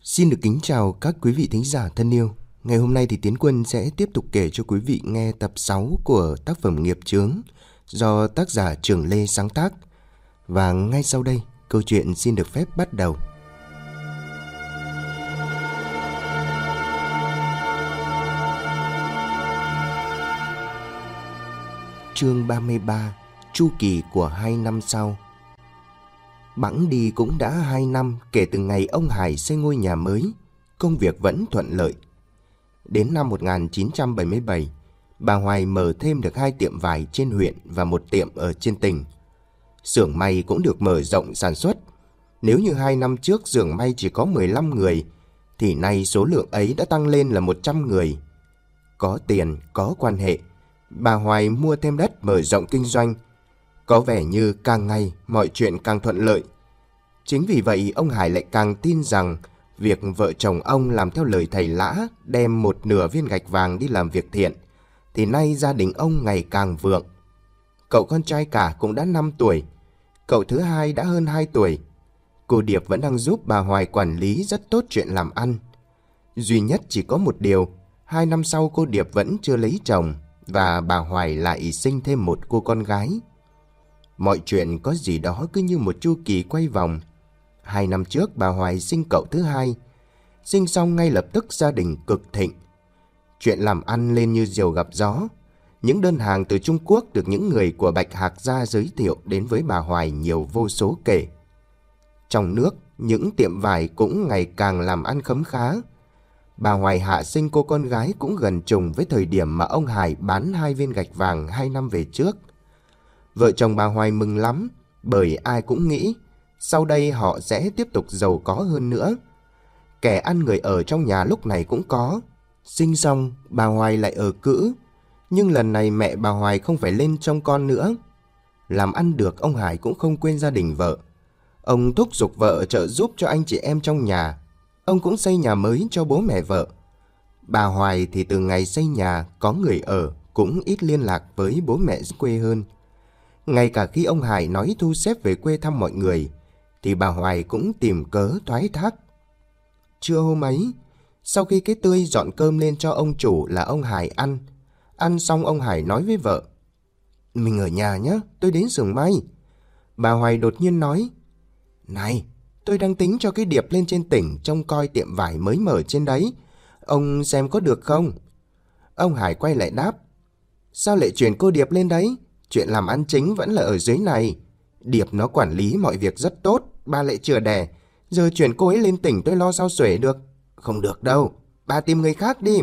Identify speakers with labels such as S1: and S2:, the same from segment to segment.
S1: Xin được kính chào các quý vị thính giả thân yêu. Ngày hôm nay thì Tiến Quân sẽ tiếp tục kể cho quý vị nghe tập 6 của tác phẩm Nghiệp Chướng do tác giả Trường Lê sáng tác. Và ngay sau đây, câu chuyện xin được phép bắt đầu. Chương 33: Chu kỳ của 2 năm sau. Bẵng đi cũng đã 2 năm kể từ ngày ông Hải xây ngôi nhà mới. Công việc vẫn thuận lợi. Đến năm 1977, bà Hoài mở thêm được 2 tiệm vải trên huyện và 1 tiệm ở trên tỉnh. Xưởng may cũng được mở rộng sản xuất. Nếu như 2 năm trước xưởng may chỉ có 15 người, thì nay số lượng ấy đã tăng lên là 100 người. Có tiền, có quan hệ, bà Hoài mua thêm đất mở rộng kinh doanh. Có vẻ như càng ngày mọi chuyện càng thuận lợi. Chính vì vậy ông Hải lại càng tin rằng việc vợ chồng ông làm theo lời thầy Lã đem 1/2 viên gạch vàng đi làm việc thiện, thì nay gia đình ông ngày càng vượng. Cậu con trai cả cũng đã 5 tuổi, cậu thứ hai đã hơn 2 tuổi. Cô Điệp vẫn đang giúp bà Hoài quản lý rất tốt chuyện làm ăn. Duy nhất chỉ có một điều, 2 năm sau cô Điệp vẫn chưa lấy chồng, và bà Hoài lại sinh thêm 1 cô con gái. Mọi chuyện có gì đó cứ như một chu kỳ quay vòng. 2 năm trước bà Hoài sinh cậu thứ hai. Sinh xong ngay lập tức gia đình cực thịnh. Chuyện làm ăn lên như diều gặp gió. Những đơn hàng từ Trung Quốc được những người của Bạch Hạc gia giới thiệu đến với bà Hoài nhiều vô số kể. Trong nước, những tiệm vải cũng ngày càng làm ăn khấm khá. Bà Hoài hạ sinh cô con gái cũng gần trùng với thời điểm mà ông Hải bán 2 viên gạch vàng 2 năm về trước. Vợ chồng bà Hoài mừng lắm, bởi ai cũng nghĩ sau đây họ sẽ tiếp tục giàu có hơn nữa. Kẻ ăn người ở trong nhà lúc này cũng có. Sinh xong, bà Hoài lại ở cữ. Nhưng lần này mẹ bà Hoài không phải lên trông con nữa. Làm ăn được, ông Hải cũng không quên gia đình vợ. Ông thúc giục vợ trợ giúp cho anh chị em trong nhà. Ông cũng xây nhà mới cho bố mẹ vợ. Bà Hoài thì từ ngày xây nhà có người ở cũng ít liên lạc với bố mẹ quê hơn. Ngay cả khi ông Hải nói thu xếp về quê thăm mọi người, thì bà Hoài cũng tìm cớ thoái thác. Trưa hôm ấy, sau khi cái Tươi dọn cơm lên cho ông chủ là ông Hải ăn. Ăn xong ông Hải nói với vợ: "Mình ở nhà nhé, tôi đến xưởng may." Bà Hoài đột nhiên nói: "Này, tôi đang tính cho cái Điệp lên trên tỉnh trông coi tiệm vải mới mở trên đấy. Ông xem có được không?" Ông Hải quay lại đáp: "Sao lại chuyển cô Điệp lên đấy? Chuyện làm ăn chính vẫn là ở dưới này. Điệp nó quản lý mọi việc rất tốt, ba lại chừa đẻ. Giờ chuyển cô ấy lên tỉnh tôi lo sao xuể được." "Không được đâu, bà tìm người khác đi."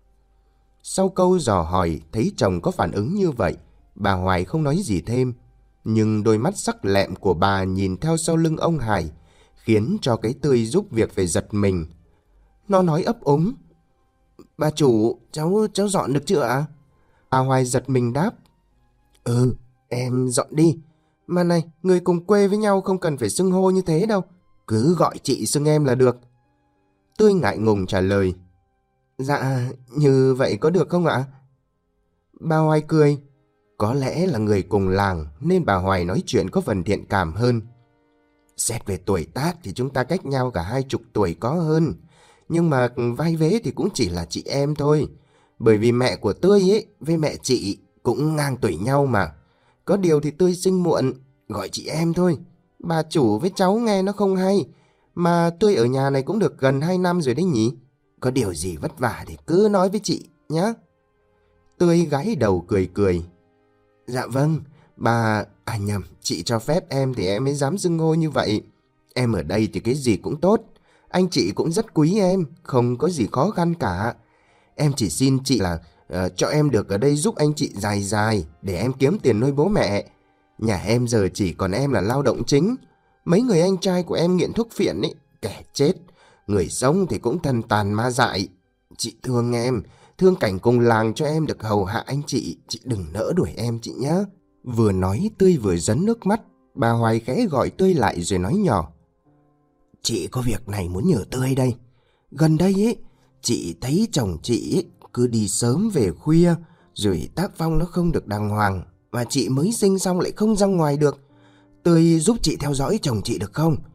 S1: Sau câu dò hỏi thấy chồng có phản ứng như vậy, bà Hoài không nói gì thêm. Nhưng đôi mắt sắc lẹm của bà nhìn theo sau lưng ông Hải khiến cho cái Tươi giúp việc phải giật mình. Nó nói ấp úng: "Bà chủ, cháu dọn được chưa ạ?" Bà Hoài giật mình đáp: "Ừ, em dọn đi. Mà này, người cùng quê với nhau không cần phải xưng hô như thế đâu. Cứ gọi chị xưng em là được." Tươi ngại ngùng trả lời: "Dạ, như vậy có được không ạ?" Bà Hoài cười. Có lẽ là người cùng làng nên bà Hoài nói chuyện có phần thiện cảm hơn. "Xét về tuổi tác thì chúng ta cách nhau cả 20 tuổi có hơn. Nhưng mà vai vế thì cũng chỉ là chị em thôi. Bởi vì mẹ của Tươi ấy với mẹ chị cũng ngang tuổi nhau mà. Có điều thì Tươi sinh muộn, gọi chị em thôi. Bà chủ với cháu nghe nó không hay. Mà Tươi ở nhà này cũng được gần 2 năm rồi đấy nhỉ. Có điều gì vất vả thì cứ nói với chị nhé." Tươi gãi đầu cười cười. "Dạ vâng, bà... nhầm, chị cho phép em thì em mới dám xưng hô như vậy. Em ở đây thì cái gì cũng tốt. Anh chị cũng rất quý em, không có gì khó khăn cả. Em chỉ xin chị là cho em được ở đây giúp anh chị dài dài để em kiếm tiền nuôi bố mẹ. Nhà em giờ chỉ còn em là lao động chính. Mấy người anh trai của em nghiện thuốc phiện ấy, kẻ chết. Người sống thì cũng thần tàn ma dại. Chị thương em, thương cảnh cùng làng cho em được hầu hạ anh chị đừng nỡ đuổi em chị nhé." Vừa nói Tươi vừa dấn nước mắt. Bà Hoài khẽ gọi Tươi lại rồi nói nhỏ: "Chị có việc này muốn nhờ Tươi đây. Gần đây ấy, chị thấy chồng chị ấy cứ đi sớm về khuya, rồi tác phong nó không được đàng hoàng, mà chị mới sinh xong lại không ra ngoài được. Tươi giúp chị theo dõi chồng chị được không?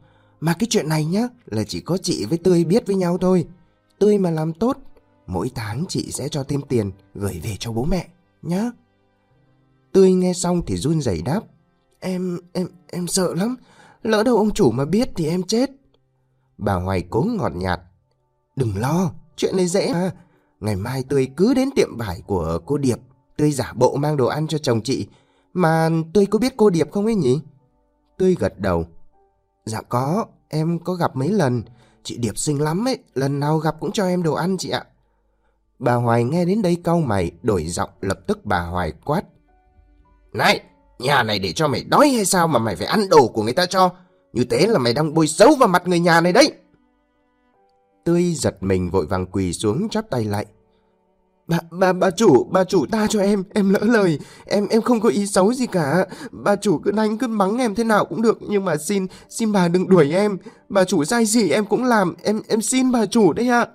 S1: Mà cái chuyện này nhá, là chỉ có chị với Tươi biết với nhau thôi. Tươi mà làm tốt, mỗi tháng chị sẽ cho thêm tiền gửi về cho bố mẹ nhá. Tươi nghe xong thì run rẩy đáp. Em sợ lắm. Lỡ đâu ông chủ mà biết thì em chết. Bà Hoài cố ngọt nhạt. Đừng lo, chuyện này dễ mà. Ngày mai Tươi cứ đến tiệm vải của cô Điệp. Tươi giả bộ mang đồ ăn cho chồng chị. Mà Tươi có biết cô Điệp không ấy nhỉ? Tươi gật đầu. Dạ có, em có gặp mấy lần. Chị Điệp xinh lắm ấy, lần nào gặp cũng cho em đồ ăn chị ạ. Bà Hoài nghe đến đây cau mày, đổi giọng. Lập tức bà Hoài quát. Này, nhà này để cho mày đói hay sao mà mày phải ăn đồ của người ta cho? Như thế là mày đang bôi xấu vào mặt người nhà này đấy. Tươi giật mình vội vàng quỳ xuống chắp tay lại. Bà chủ tha cho em lỡ lời, em không có ý xấu gì cả. Bà chủ cứ đánh cứ mắng em thế nào cũng được, nhưng mà xin bà đừng đuổi em. Bà chủ sai gì em cũng làm, em xin bà chủ đấy ạ.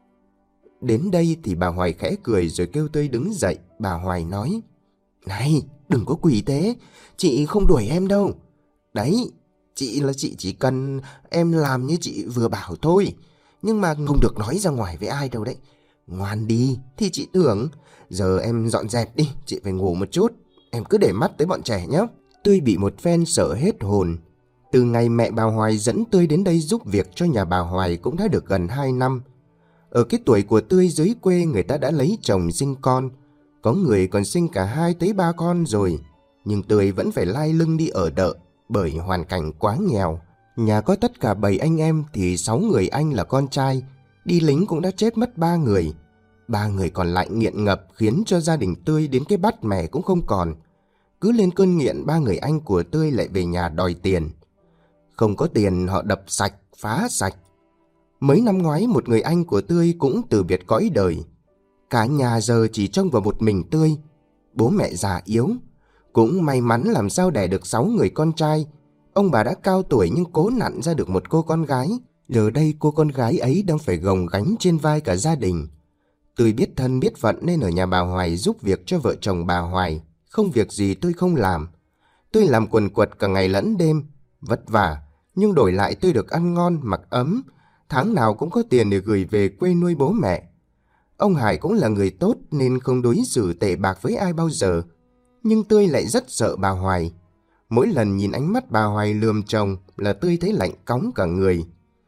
S1: Đến đây thì bà Hoài khẽ cười rồi kêu Tươi đứng dậy. Bà Hoài nói. Này, đừng có quỳ thế, chị không đuổi em đâu. Đấy, chị chỉ cần em làm như chị vừa bảo thôi. Nhưng mà không được nói ra ngoài với ai đâu đấy. Ngoan đi thì chị tưởng. Giờ em dọn dẹp đi, chị phải ngủ một chút. Em cứ để mắt tới bọn trẻ nhé. Tươi bị một phen sợ hết hồn. Từ ngày mẹ bà Hoài dẫn Tươi đến đây giúp việc cho nhà bà Hoài cũng đã được gần 2 năm. Ở cái tuổi của Tươi dưới quê người ta đã lấy chồng sinh con. Có người còn sinh cả 2 tới 3 con rồi. Nhưng Tươi vẫn phải lai lưng đi ở đợ bởi hoàn cảnh quá nghèo. Nhà có tất cả 7 anh em thì 6 người anh là con trai. Đi lính cũng đã chết mất 3 người. 3 người còn lại nghiện ngập khiến cho gia đình Tươi đến cái bát mẻ cũng không còn. Cứ lên cơn nghiện 3 người anh của Tươi lại về nhà đòi tiền. Không có tiền họ đập sạch, phá sạch. Mấy năm ngoái một người anh của Tươi cũng từ biệt cõi đời. Cả nhà giờ chỉ trông vào một mình Tươi. Bố mẹ già yếu. Cũng may mắn làm sao đẻ được 6 người con trai. Ông bà đã cao tuổi nhưng cố nặn ra được một cô con gái. Giờ đây cô con gái ấy đang phải gồng gánh trên vai cả gia đình. Tươi biết thân biết phận nên ở nhà bà Hoài giúp việc cho vợ chồng bà Hoài. Không việc gì Tươi không làm. Tươi làm quần quật cả ngày lẫn đêm. Vất vả, nhưng đổi lại Tươi được ăn ngon, mặc ấm. Tháng nào cũng có tiền để gửi về quê nuôi bố mẹ. Ông Hải cũng là người tốt nên không đối xử tệ bạc với ai bao giờ. Nhưng Tươi lại rất sợ bà Hoài. Mỗi lần nhìn ánh mắt bà Hoài lườm chồng là Tươi thấy lạnh cóng cả người.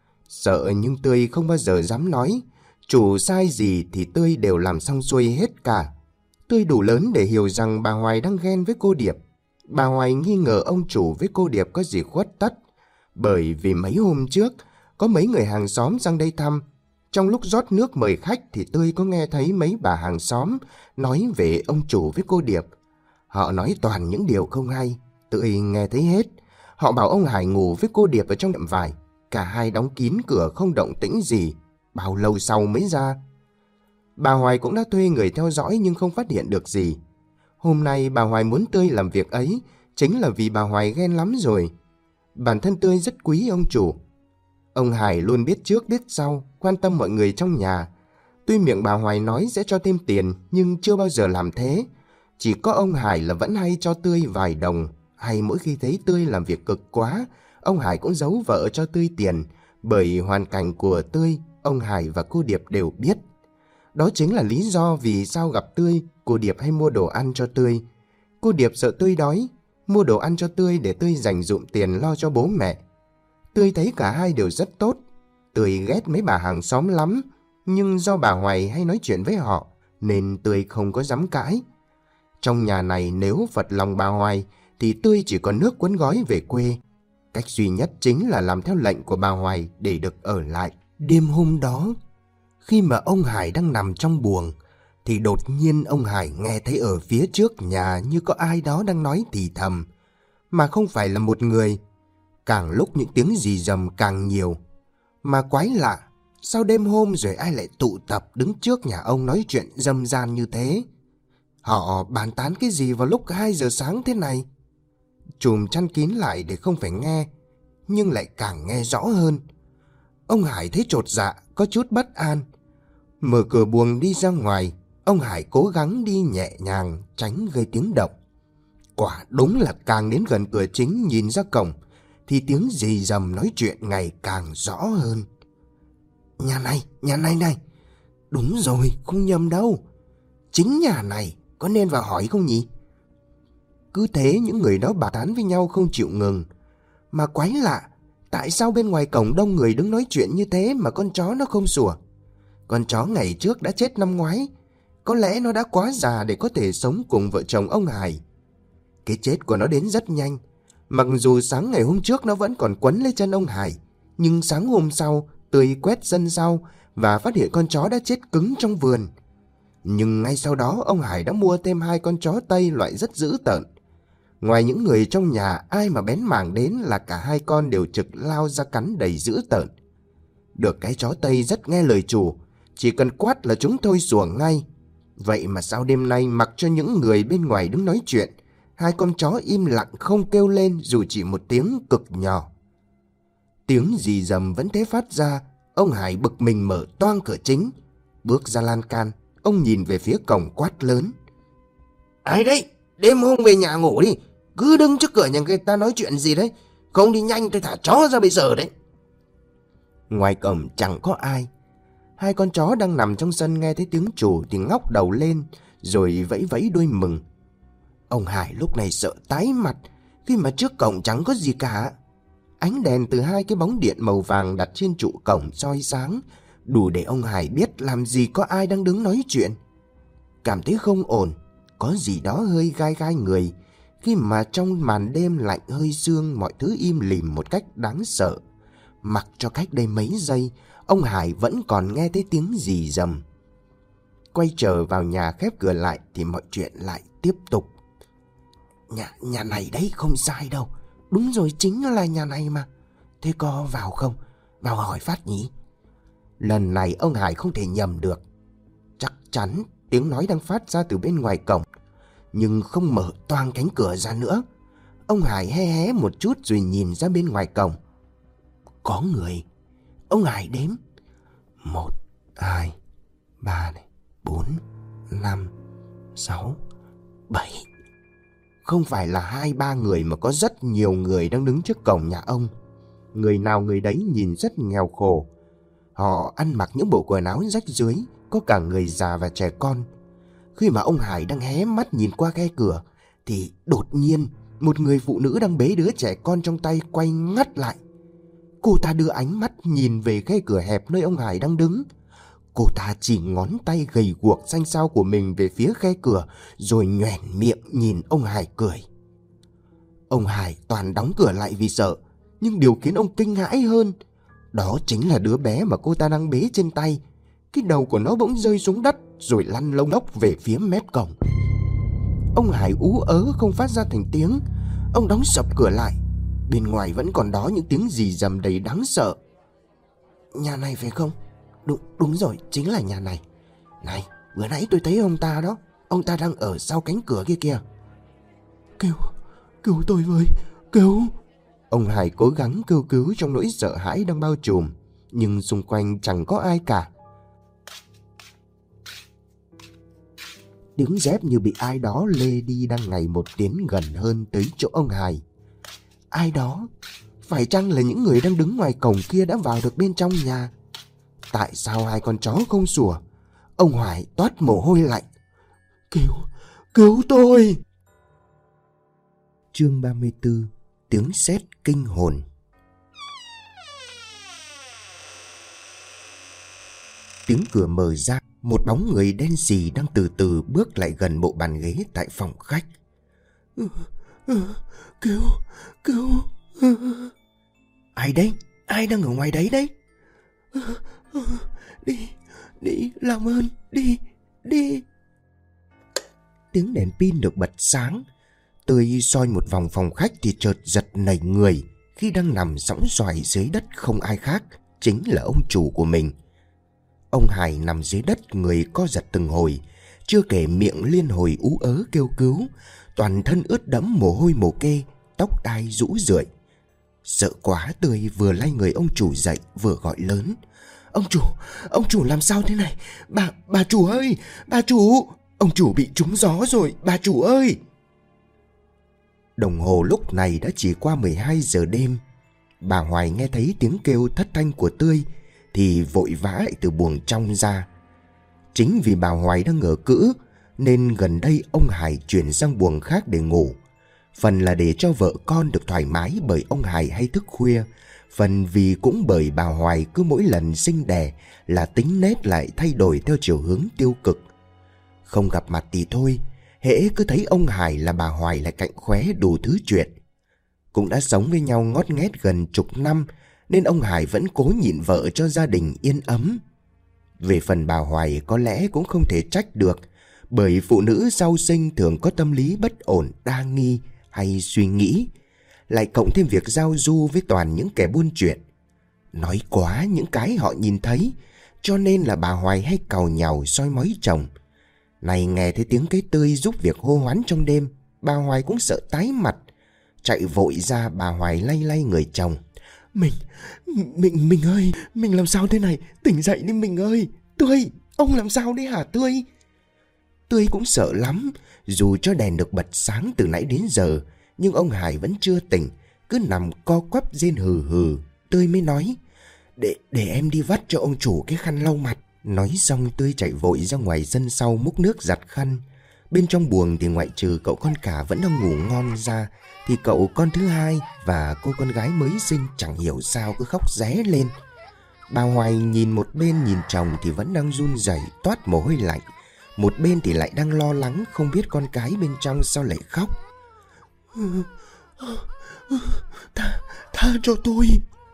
S1: Sợ nhưng Tươi không bao giờ dám nói. Chủ sai gì thì Tươi đều làm xong xuôi hết cả. Tươi đủ lớn để hiểu rằng bà Hoài đang ghen với cô Điệp. Bà Hoài nghi ngờ ông chủ với cô Điệp có gì khuất tất. Bởi vì mấy hôm trước có mấy người hàng xóm sang đây thăm. Trong lúc rót nước mời khách thì Tươi có nghe thấy mấy bà hàng xóm nói về ông chủ với cô Điệp. Họ nói toàn những điều không hay. Tươi nghe thấy hết. Họ bảo ông Hải ngủ với cô Điệp ở trong tiệm vải. Cả hai đóng kín cửa không động tĩnh gì. Bao lâu sau mới ra. Bà Hoài cũng đã thuê người theo dõi nhưng không phát hiện được gì. Hôm nay bà Hoài muốn Tươi làm việc ấy chính là vì bà Hoài ghen lắm rồi. Bản thân Tươi rất quý ông chủ. Ông Hải luôn biết trước biết sau, quan tâm mọi người trong nhà. Tuy miệng bà Hoài nói sẽ cho thêm tiền nhưng chưa bao giờ làm thế. Chỉ có ông Hải là vẫn hay cho Tươi vài đồng. Hay mỗi khi thấy Tươi làm việc cực quá, ông Hải cũng giấu vợ cho Tươi tiền. Bởi hoàn cảnh của Tươi, ông Hải và cô Điệp đều biết. Đó chính là lý do vì sao gặp Tươi, cô Điệp hay mua đồ ăn cho Tươi. Cô Điệp sợ Tươi đói, mua đồ ăn cho Tươi để Tươi dành dụm tiền lo cho bố mẹ. Tươi thấy cả hai đều rất tốt. Tươi ghét mấy bà hàng xóm lắm, nhưng do bà Hoài hay nói chuyện với họ nên Tươi không có dám cãi. Trong nhà này nếu phật lòng bà Hoài thì Tươi chỉ có nước cuốn gói về quê. Cách duy nhất chính là làm theo lệnh của bà Hoài để được ở lại. Đêm hôm đó, khi mà ông Hải đang nằm trong buồng, thì đột nhiên ông Hải nghe thấy ở phía trước nhà như có ai đó đang nói thì thầm. Mà không phải là một người. Càng lúc những tiếng rì rầm càng nhiều. Mà quái lạ, sao đêm hôm rồi ai lại tụ tập đứng trước nhà ông nói chuyện râm ran như thế? Họ bàn tán cái gì vào lúc 2 giờ sáng thế này? Chùm chăn kín lại để không phải nghe, nhưng lại càng nghe rõ hơn. Ông Hải thấy chột dạ, có chút bất an. Mở cửa buồng đi ra ngoài, ông Hải cố gắng đi nhẹ nhàng tránh gây tiếng động. Quả đúng là càng đến gần cửa chính nhìn ra cổng thì tiếng rì rầm nói chuyện ngày càng rõ hơn. Nhà này này. Đúng rồi, không nhầm đâu. Chính nhà này, có nên vào hỏi không nhỉ? Cứ thế những người đó bàn tán với nhau không chịu ngừng. Mà quái lạ, tại sao bên ngoài cổng đông người đứng nói chuyện như thế mà con chó nó không sủa? Con chó ngày trước đã chết năm ngoái. Có lẽ nó đã quá già để có thể sống cùng vợ chồng ông Hải. Cái chết của nó đến rất nhanh. Mặc dù sáng ngày hôm trước nó vẫn còn quấn lấy chân ông Hải, nhưng sáng hôm sau Tươi quét sân sau và phát hiện con chó đã chết cứng trong vườn. Nhưng ngay sau đó ông Hải đã mua thêm 2 con chó Tây loại rất dữ tợn. Ngoài những người trong nhà, ai mà bén mảng đến là cả 2 con đều trực lao ra cắn đầy dữ tợn. Được cái chó Tây rất nghe lời chủ, chỉ cần quát là chúng thôi sủa ngay. Vậy mà sao đêm nay mặc cho những người bên ngoài đứng nói chuyện, 2 con chó im lặng không kêu lên dù chỉ một tiếng cực nhỏ. Tiếng rì rầm vẫn thế phát ra. Ông Hải bực mình mở toang cửa chính. Bước ra lan can, ông nhìn về phía cổng quát lớn. Ai đấy? Đêm hôm về nhà ngủ đi. Cứ đứng trước cửa nhà người ta nói chuyện gì đấy. Không đi nhanh tôi thả chó ra bây giờ đấy. Ngoài cổng chẳng có ai. 2 con chó đang nằm trong sân nghe thấy tiếng chủ thì ngóc đầu lên rồi vẫy vẫy đuôi mừng. Ông Hải lúc này sợ tái mặt khi mà trước cổng chẳng có gì cả. Ánh đèn từ 2 cái bóng điện màu vàng đặt trên trụ cổng soi sáng, đủ để ông Hải biết làm gì có ai đang đứng nói chuyện. Cảm thấy không ổn, có gì đó hơi gai gai người, khi mà trong màn đêm lạnh hơi sương mọi thứ im lìm một cách đáng sợ. Mặc cho cách đây mấy giây, ông Hải vẫn còn nghe thấy tiếng rì rầm. Quay trở vào nhà khép cửa lại thì mọi chuyện lại tiếp tục. Nhà này đấy, không sai đâu. Đúng rồi, chính là nhà này mà. Thế có vào không? Vào hỏi phát nhỉ? Lần này ông Hải không thể nhầm được. Chắc chắn tiếng nói đang phát ra từ bên ngoài cổng, nhưng không mở toang cánh cửa ra nữa. Ông Hải hé hé một chút rồi nhìn ra bên ngoài cổng. Có người. Ông Hải đếm. 1, 2, 3, 4, 5, 6, 7. Không phải là 2-3 người mà có rất nhiều người đang đứng trước cổng nhà ông. Người nào người đấy nhìn rất nghèo khổ. Họ ăn mặc những bộ quần áo rách rưới, có cả người già và trẻ con. Khi mà ông Hải đang hé mắt nhìn qua khe cửa thì đột nhiên một người phụ nữ đang bế đứa trẻ con trong tay quay ngắt lại. Cô ta đưa ánh mắt nhìn về khe cửa hẹp nơi ông Hải đang đứng. Cô ta chỉ ngón tay gầy guộc xanh xao của mình về phía khe cửa rồi nhoẻn miệng nhìn ông Hải cười. Ông Hải toàn đóng cửa lại vì sợ, nhưng điều khiến ông kinh hãi hơn đó chính là đứa bé mà cô ta đang bế trên tay. Cái đầu của nó bỗng rơi xuống đất rồi lăn lông lốc về phía mép cổng. Ông Hải ú ớ không phát ra thành tiếng. Ông đóng sập cửa lại. Bên ngoài vẫn còn đó những tiếng rì rầm đầy đáng sợ. Nhà này phải không? Đúng rồi, chính là nhà này. Này, vừa nãy tôi thấy ông ta đó. Ông ta đang ở sau cánh cửa kia kìa. Cứu tôi với, cứu. Ông Hải cố gắng kêu cứu trong nỗi sợ hãi đang bao trùm, nhưng xung quanh chẳng có ai cả. Tiếng dép như bị ai đó lê đi đang ngày một tiến gần hơn tới chỗ ông Hải. Ai đó? Phải chăng là những người đang đứng ngoài cổng kia đã vào được bên trong nhà? Tại sao 2 con chó không sủa? Ông Hải toát mồ hôi lạnh. Cứu tôi! Chương 34. Tiếng sét kinh hồn. Tiếng cửa mở ra, một bóng người đen xì đang từ từ bước lại gần bộ bàn ghế tại phòng khách. Cứu! Ai đấy? Ai đang ở ngoài đấy đấy? Đi, làm ơn, đi. Tiếng đèn pin được bật sáng. Tươi soi một vòng phòng khách thì chợt giật nảy người khi đang nằm sõng soài dưới đất không ai khác, chính là ông chủ của mình. Ông Hải nằm dưới đất, người co giật từng hồi, chưa kể miệng liên hồi ú ớ kêu cứu, toàn thân ướt đẫm mồ hôi mồ kê, tóc tai rũ rượi. Sợ quá, Tươi vừa lay người ông chủ dậy vừa gọi lớn. Ông chủ làm sao thế này? Bà chủ ơi, bà chủ! Ông chủ bị trúng gió rồi, bà chủ ơi! Đồng hồ lúc này đã chỉ qua 12 giờ đêm. bà Hoài nghe thấy tiếng kêu thất thanh của Tươi thì vội vã lại từ buồng trong ra. Chính vì bà Hoài đang ngờ cữ nên gần đây ông Hải chuyển sang buồng khác để ngủ. Phần là để cho vợ con được thoải mái bởi ông Hải hay thức khuya, phần vì cũng bởi bà Hoài cứ mỗi lần sinh đẻ là tính nết lại thay đổi theo chiều hướng tiêu cực. Không gặp mặt thì thôi, hễ cứ thấy ông Hải là bà Hoài lại cạnh khóe đủ thứ chuyện. Cũng đã sống với nhau ngót nghét gần chục năm nên ông Hải vẫn cố nhịn vợ cho gia đình yên ấm. Về phần bà Hoài có lẽ cũng không thể trách được, bởi phụ nữ sau sinh thường có tâm lý bất ổn, đa nghi hay suy nghĩ, lại cộng thêm việc giao du với toàn những kẻ buôn chuyện. Nói quá những cái họ nhìn thấy, cho nên là bà Hoài hay càu nhàu soi mói chồng. Này nghe thấy tiếng cái Tươi giúp việc hô hoán trong đêm, bà Hoài cũng sợ tái mặt. Chạy vội ra, bà Hoài lay lay người chồng. Mình ơi, mình làm sao thế này? Tỉnh dậy đi mình ơi. Tươi, ông làm sao đấy hả Tươi? Tươi cũng sợ lắm, dù cho đèn được bật sáng từ nãy đến giờ, nhưng ông Hải vẫn chưa tỉnh, cứ nằm co quắp rên hừ hừ. Tươi mới nói, để em đi vắt cho ông chủ cái khăn lau mặt. Nói xong Tươi chạy vội ra ngoài sân sau múc nước giặt khăn. Bên trong buồng thì ngoại trừ cậu con cả vẫn đang ngủ ngon ra, thì cậu con thứ hai và cô con gái mới sinh chẳng hiểu sao cứ khóc ré lên. Bà Hoài nhìn một bên nhìn chồng thì vẫn đang run rẩy toát mồ hôi lạnh, một bên thì lại đang lo lắng không biết con cái bên trong sao lại khóc. Tha cho tôi.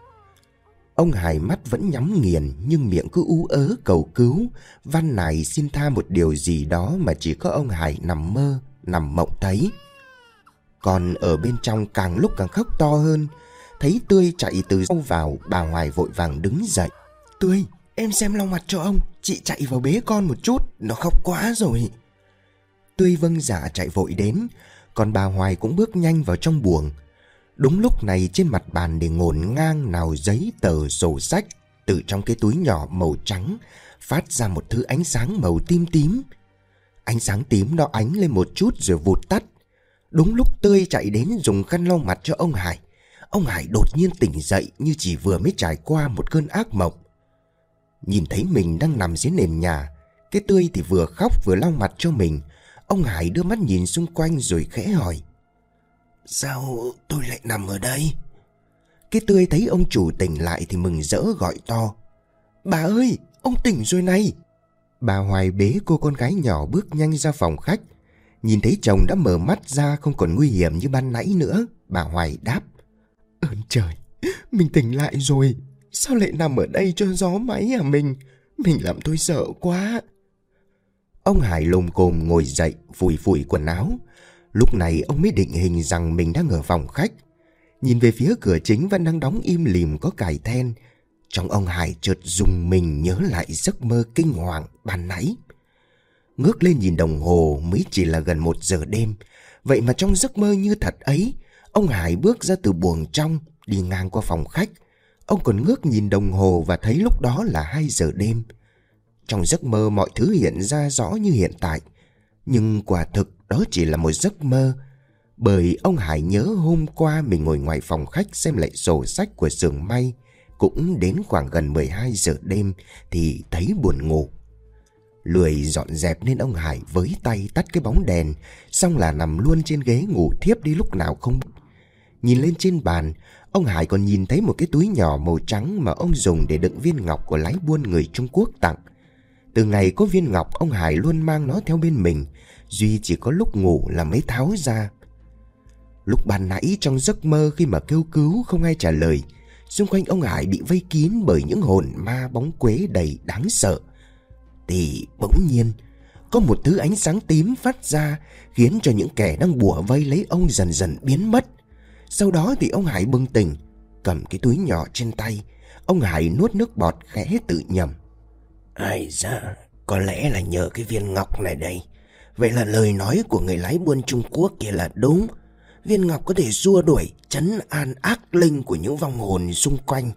S1: Ông Hải mắt vẫn nhắm nghiền nhưng miệng cứ ú ớ cầu cứu, van nài xin tha một điều gì đó mà chỉ có ông Hải nằm mơ, nằm mộng thấy. Còn ở bên trong càng lúc càng khóc to hơn. Thấy Tươi chạy từ sau vào, bà Hoài vội vàng đứng dậy. Tươi, em xem lau mặt cho ông, chị chạy vào bế con một chút, nó khóc quá rồi. Tươi vâng dạ chạy vội đến, còn bà Hoài cũng bước nhanh vào trong buồng. Đúng lúc này trên mặt bàn để ngổn ngang nào giấy tờ sổ sách, từ trong cái túi nhỏ màu trắng phát ra một thứ ánh sáng màu tím tím. Ánh sáng tím đó ánh lên một chút rồi vụt tắt. Đúng lúc Tươi chạy đến dùng khăn lau mặt cho ông Hải, ông Hải đột nhiên tỉnh dậy như chỉ vừa mới trải qua một cơn ác mộng. Nhìn thấy mình đang nằm dưới nền nhà, cái Tươi thì vừa khóc vừa lau mặt cho mình. Ông Hải đưa mắt nhìn xung quanh rồi khẽ hỏi, sao tôi lại nằm ở đây? Cái Tươi thấy ông chủ tỉnh lại thì mừng rỡ gọi to, bà ơi, ông tỉnh rồi này. Bà Hoài bế cô con gái nhỏ bước nhanh ra phòng khách. Nhìn thấy chồng đã mở mắt ra không còn nguy hiểm như ban nãy nữa, bà Hoài đáp, ơn trời, mình tỉnh lại rồi. Sao lại nằm ở đây cho gió máy à mình làm tôi sợ quá. Ông Hải lồm cồm ngồi dậy phủi phủi quần áo. Lúc này ông mới định hình rằng mình đang ở phòng khách. Nhìn về phía cửa chính vẫn đang đóng im lìm có cài then. Trong ông Hải chợt rùng mình nhớ lại giấc mơ kinh hoàng ban nãy. Ngước lên nhìn đồng hồ mới chỉ là gần 1 giờ đêm. Vậy mà trong giấc mơ như thật ấy, ông Hải bước ra từ buồng trong, đi ngang qua phòng khách. Ông còn ngước nhìn đồng hồ và thấy lúc đó là 2 giờ đêm. Trong giấc mơ mọi thứ hiện ra rõ như hiện tại. Nhưng quả thực đó chỉ là một giấc mơ. Bởi ông Hải nhớ hôm qua mình ngồi ngoài phòng khách xem lại sổ sách của xưởng may. Cũng đến khoảng gần 12 giờ đêm thì thấy buồn ngủ. Lười dọn dẹp nên ông Hải với tay tắt cái bóng đèn, xong là nằm luôn trên ghế ngủ thiếp đi lúc nào không. Nhìn lên trên bàn, ông Hải còn nhìn thấy một cái túi nhỏ màu trắng mà ông dùng để đựng viên ngọc của lái buôn người Trung Quốc tặng. Từ ngày có viên ngọc, ông Hải luôn mang nó theo bên mình, duy chỉ có lúc ngủ là mới tháo ra. Lúc ban nãy trong giấc mơ khi mà kêu cứu không ai trả lời, xung quanh ông Hải bị vây kín bởi những hồn ma bóng quế đầy đáng sợ. Thì bỗng nhiên có một thứ ánh sáng tím phát ra, khiến cho những kẻ đang bủa vây lấy ông dần dần biến mất. Sau đó thì ông Hải bừng tỉnh, cầm cái túi nhỏ trên tay. Ông Hải nuốt nước bọt khẽ tự nhẩm, ai da, có lẽ là nhờ cái viên ngọc này đây. Vậy là lời nói của người lái buôn Trung Quốc kia là đúng. Viên ngọc có thể xua đuổi, trấn an ác linh của những vong hồn xung quanh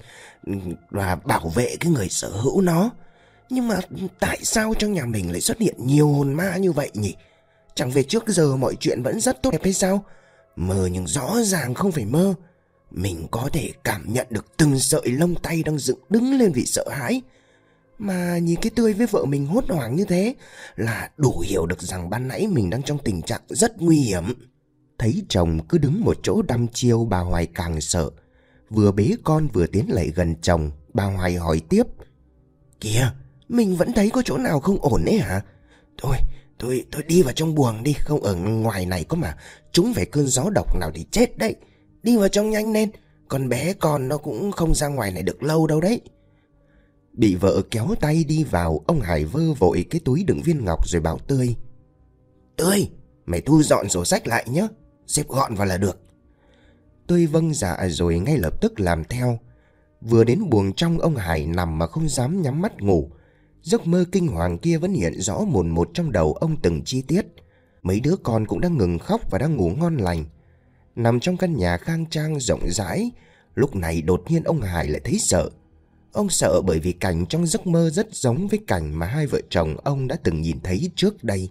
S1: và bảo vệ cái người sở hữu nó. Nhưng mà tại sao trong nhà mình lại xuất hiện nhiều hồn ma như vậy nhỉ? Chẳng về trước giờ mọi chuyện vẫn rất tốt đẹp hay sao? Mơ nhưng rõ ràng không phải mơ.
S2: Mình có thể cảm nhận được từng sợi lông tay đang dựng đứng lên vì sợ hãi. Mà nhìn cái Tươi với vợ mình hốt hoảng như thế là đủ hiểu được rằng ban nãy mình đang trong tình trạng rất nguy hiểm.
S1: Thấy chồng cứ đứng một chỗ đăm chiêu, bà Hoài càng sợ. Vừa bế con vừa tiến lại gần chồng, bà Hoài hỏi tiếp:
S2: Kìa, mình vẫn thấy có chỗ nào không ổn ấy hả? Thôi đi vào trong buồng đi, không ở ngoài này có mà trúng phải cơn gió độc nào thì chết đấy. Đi vào trong nhanh lên, con bé con nó cũng không ra ngoài này được lâu đâu đấy.
S1: Bị vợ kéo tay đi vào, ông Hải vơ vội cái túi đựng viên ngọc rồi bảo Tươi:
S2: Tươi, mày thu dọn sổ sách lại nhé, xếp gọn vào là được.
S1: Tươi vâng dạ rồi ngay lập tức làm theo. Vừa đến buồng trong, ông Hải nằm mà không dám nhắm mắt ngủ. Giấc mơ kinh hoàng kia vẫn hiện rõ mồn một trong đầu ông từng chi tiết. Mấy đứa con cũng đang ngừng khóc và đang ngủ ngon lành. Nằm trong căn nhà khang trang rộng rãi, lúc này đột nhiên ông Hải lại thấy sợ. Ông sợ bởi vì cảnh trong giấc mơ rất giống với cảnh mà hai vợ chồng ông đã từng nhìn thấy trước đây.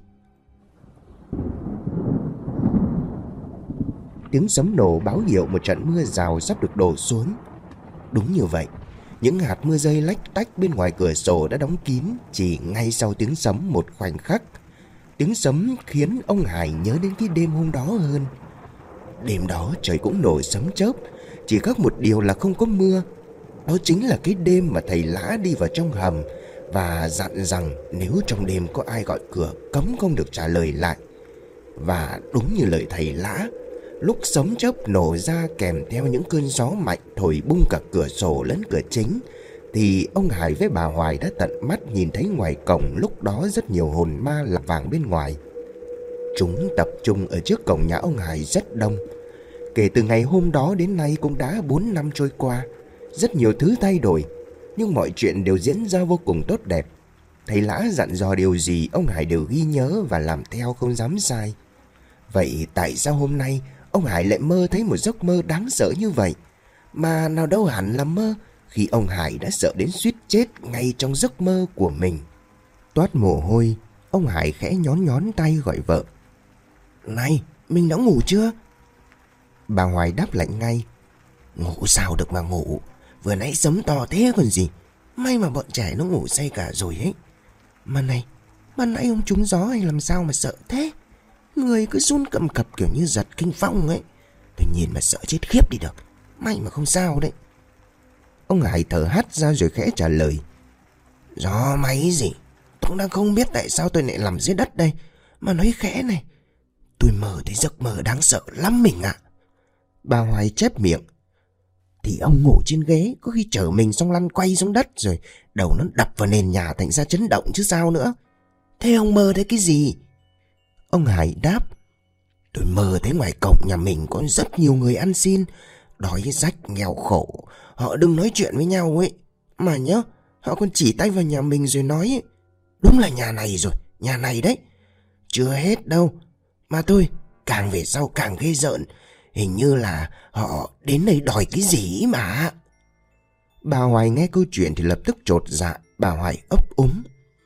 S1: Tiếng sấm nổ báo hiệu một trận mưa rào sắp được đổ xuống. Đúng như vậy, những hạt mưa rơi lách tách bên ngoài cửa sổ đã đóng kín chỉ ngay sau tiếng sấm một khoảnh khắc. Tiếng sấm khiến ông Hải nhớ đến cái đêm hôm đó hơn. Đêm đó trời cũng nổi sấm chớp, chỉ khác một điều là không có mưa. Đó chính là cái đêm mà thầy Lã đi vào trong hầm và dặn rằng nếu trong đêm có ai gọi cửa cấm không được trả lời lại. Và đúng như lời thầy Lã, lúc sấm chớp nổ ra kèm theo những cơn gió mạnh thổi bung cả cửa sổ lẫn cửa chính, thì ông Hải với bà Hoài đã tận mắt nhìn thấy ngoài cổng lúc đó rất nhiều hồn ma là vàng bên ngoài. Chúng tập trung ở trước cổng nhà ông Hải rất đông. Kể từ ngày hôm đó đến nay cũng đã 4 năm trôi qua. Rất nhiều thứ thay đổi, nhưng mọi chuyện đều diễn ra vô cùng tốt đẹp. Thầy Lã dặn dò điều gì ông Hải đều ghi nhớ và làm theo không dám sai. Vậy tại sao hôm nay ông Hải lại mơ thấy một giấc mơ đáng sợ như vậy? Mà nào đâu hẳn là mơ, khi ông Hải đã sợ đến suýt chết ngay trong giấc mơ của mình. Toát mồ hôi, ông Hải khẽ nhón nhón tay gọi vợ:
S2: Này, mình đã ngủ chưa?
S1: Bà Hoài đáp lại ngay:
S2: Ngủ sao được mà ngủ, vừa nãy sấm to thế còn gì. May mà bọn trẻ nó ngủ say cả rồi ấy. Mà này, ban nãy ông trúng gió hay làm sao mà sợ thế? Người cứ run cầm cập kiểu như giật kinh phong ấy. Tôi nhìn mà sợ chết khiếp đi được. May mà không sao đấy.
S1: Ông Hải thở hắt ra rồi khẽ trả lời:
S2: Gió máy gì, tôi đang không biết tại sao tôi lại nằm dưới đất đây. Mà nói khẽ này, tôi mơ thấy giấc mơ đáng sợ lắm mình ạ.
S1: Bà Hoài chép miệng:
S2: Thì ông ngủ trên ghế, có khi chở mình xong lăn quay xuống đất rồi đầu nó đập vào nền nhà thành ra chấn động chứ sao nữa. Thế ông mơ thấy cái gì?
S1: Ông Hải đáp:
S2: Tôi mơ thấy ngoài cổng nhà mình có rất nhiều người ăn xin, đói rách nghèo khổ. Họ đừng nói chuyện với nhau ấy. Mà nhớ, họ còn chỉ tay vào nhà mình rồi nói ấy, đúng là nhà này rồi, nhà này đấy. Chưa hết đâu. Mà thôi, càng về sau càng ghê rợn. Hình như là họ đến đây đòi cái gì mà.
S1: Bà Hoài nghe câu chuyện thì lập tức chột dạ. Bà Hoài ấp úng: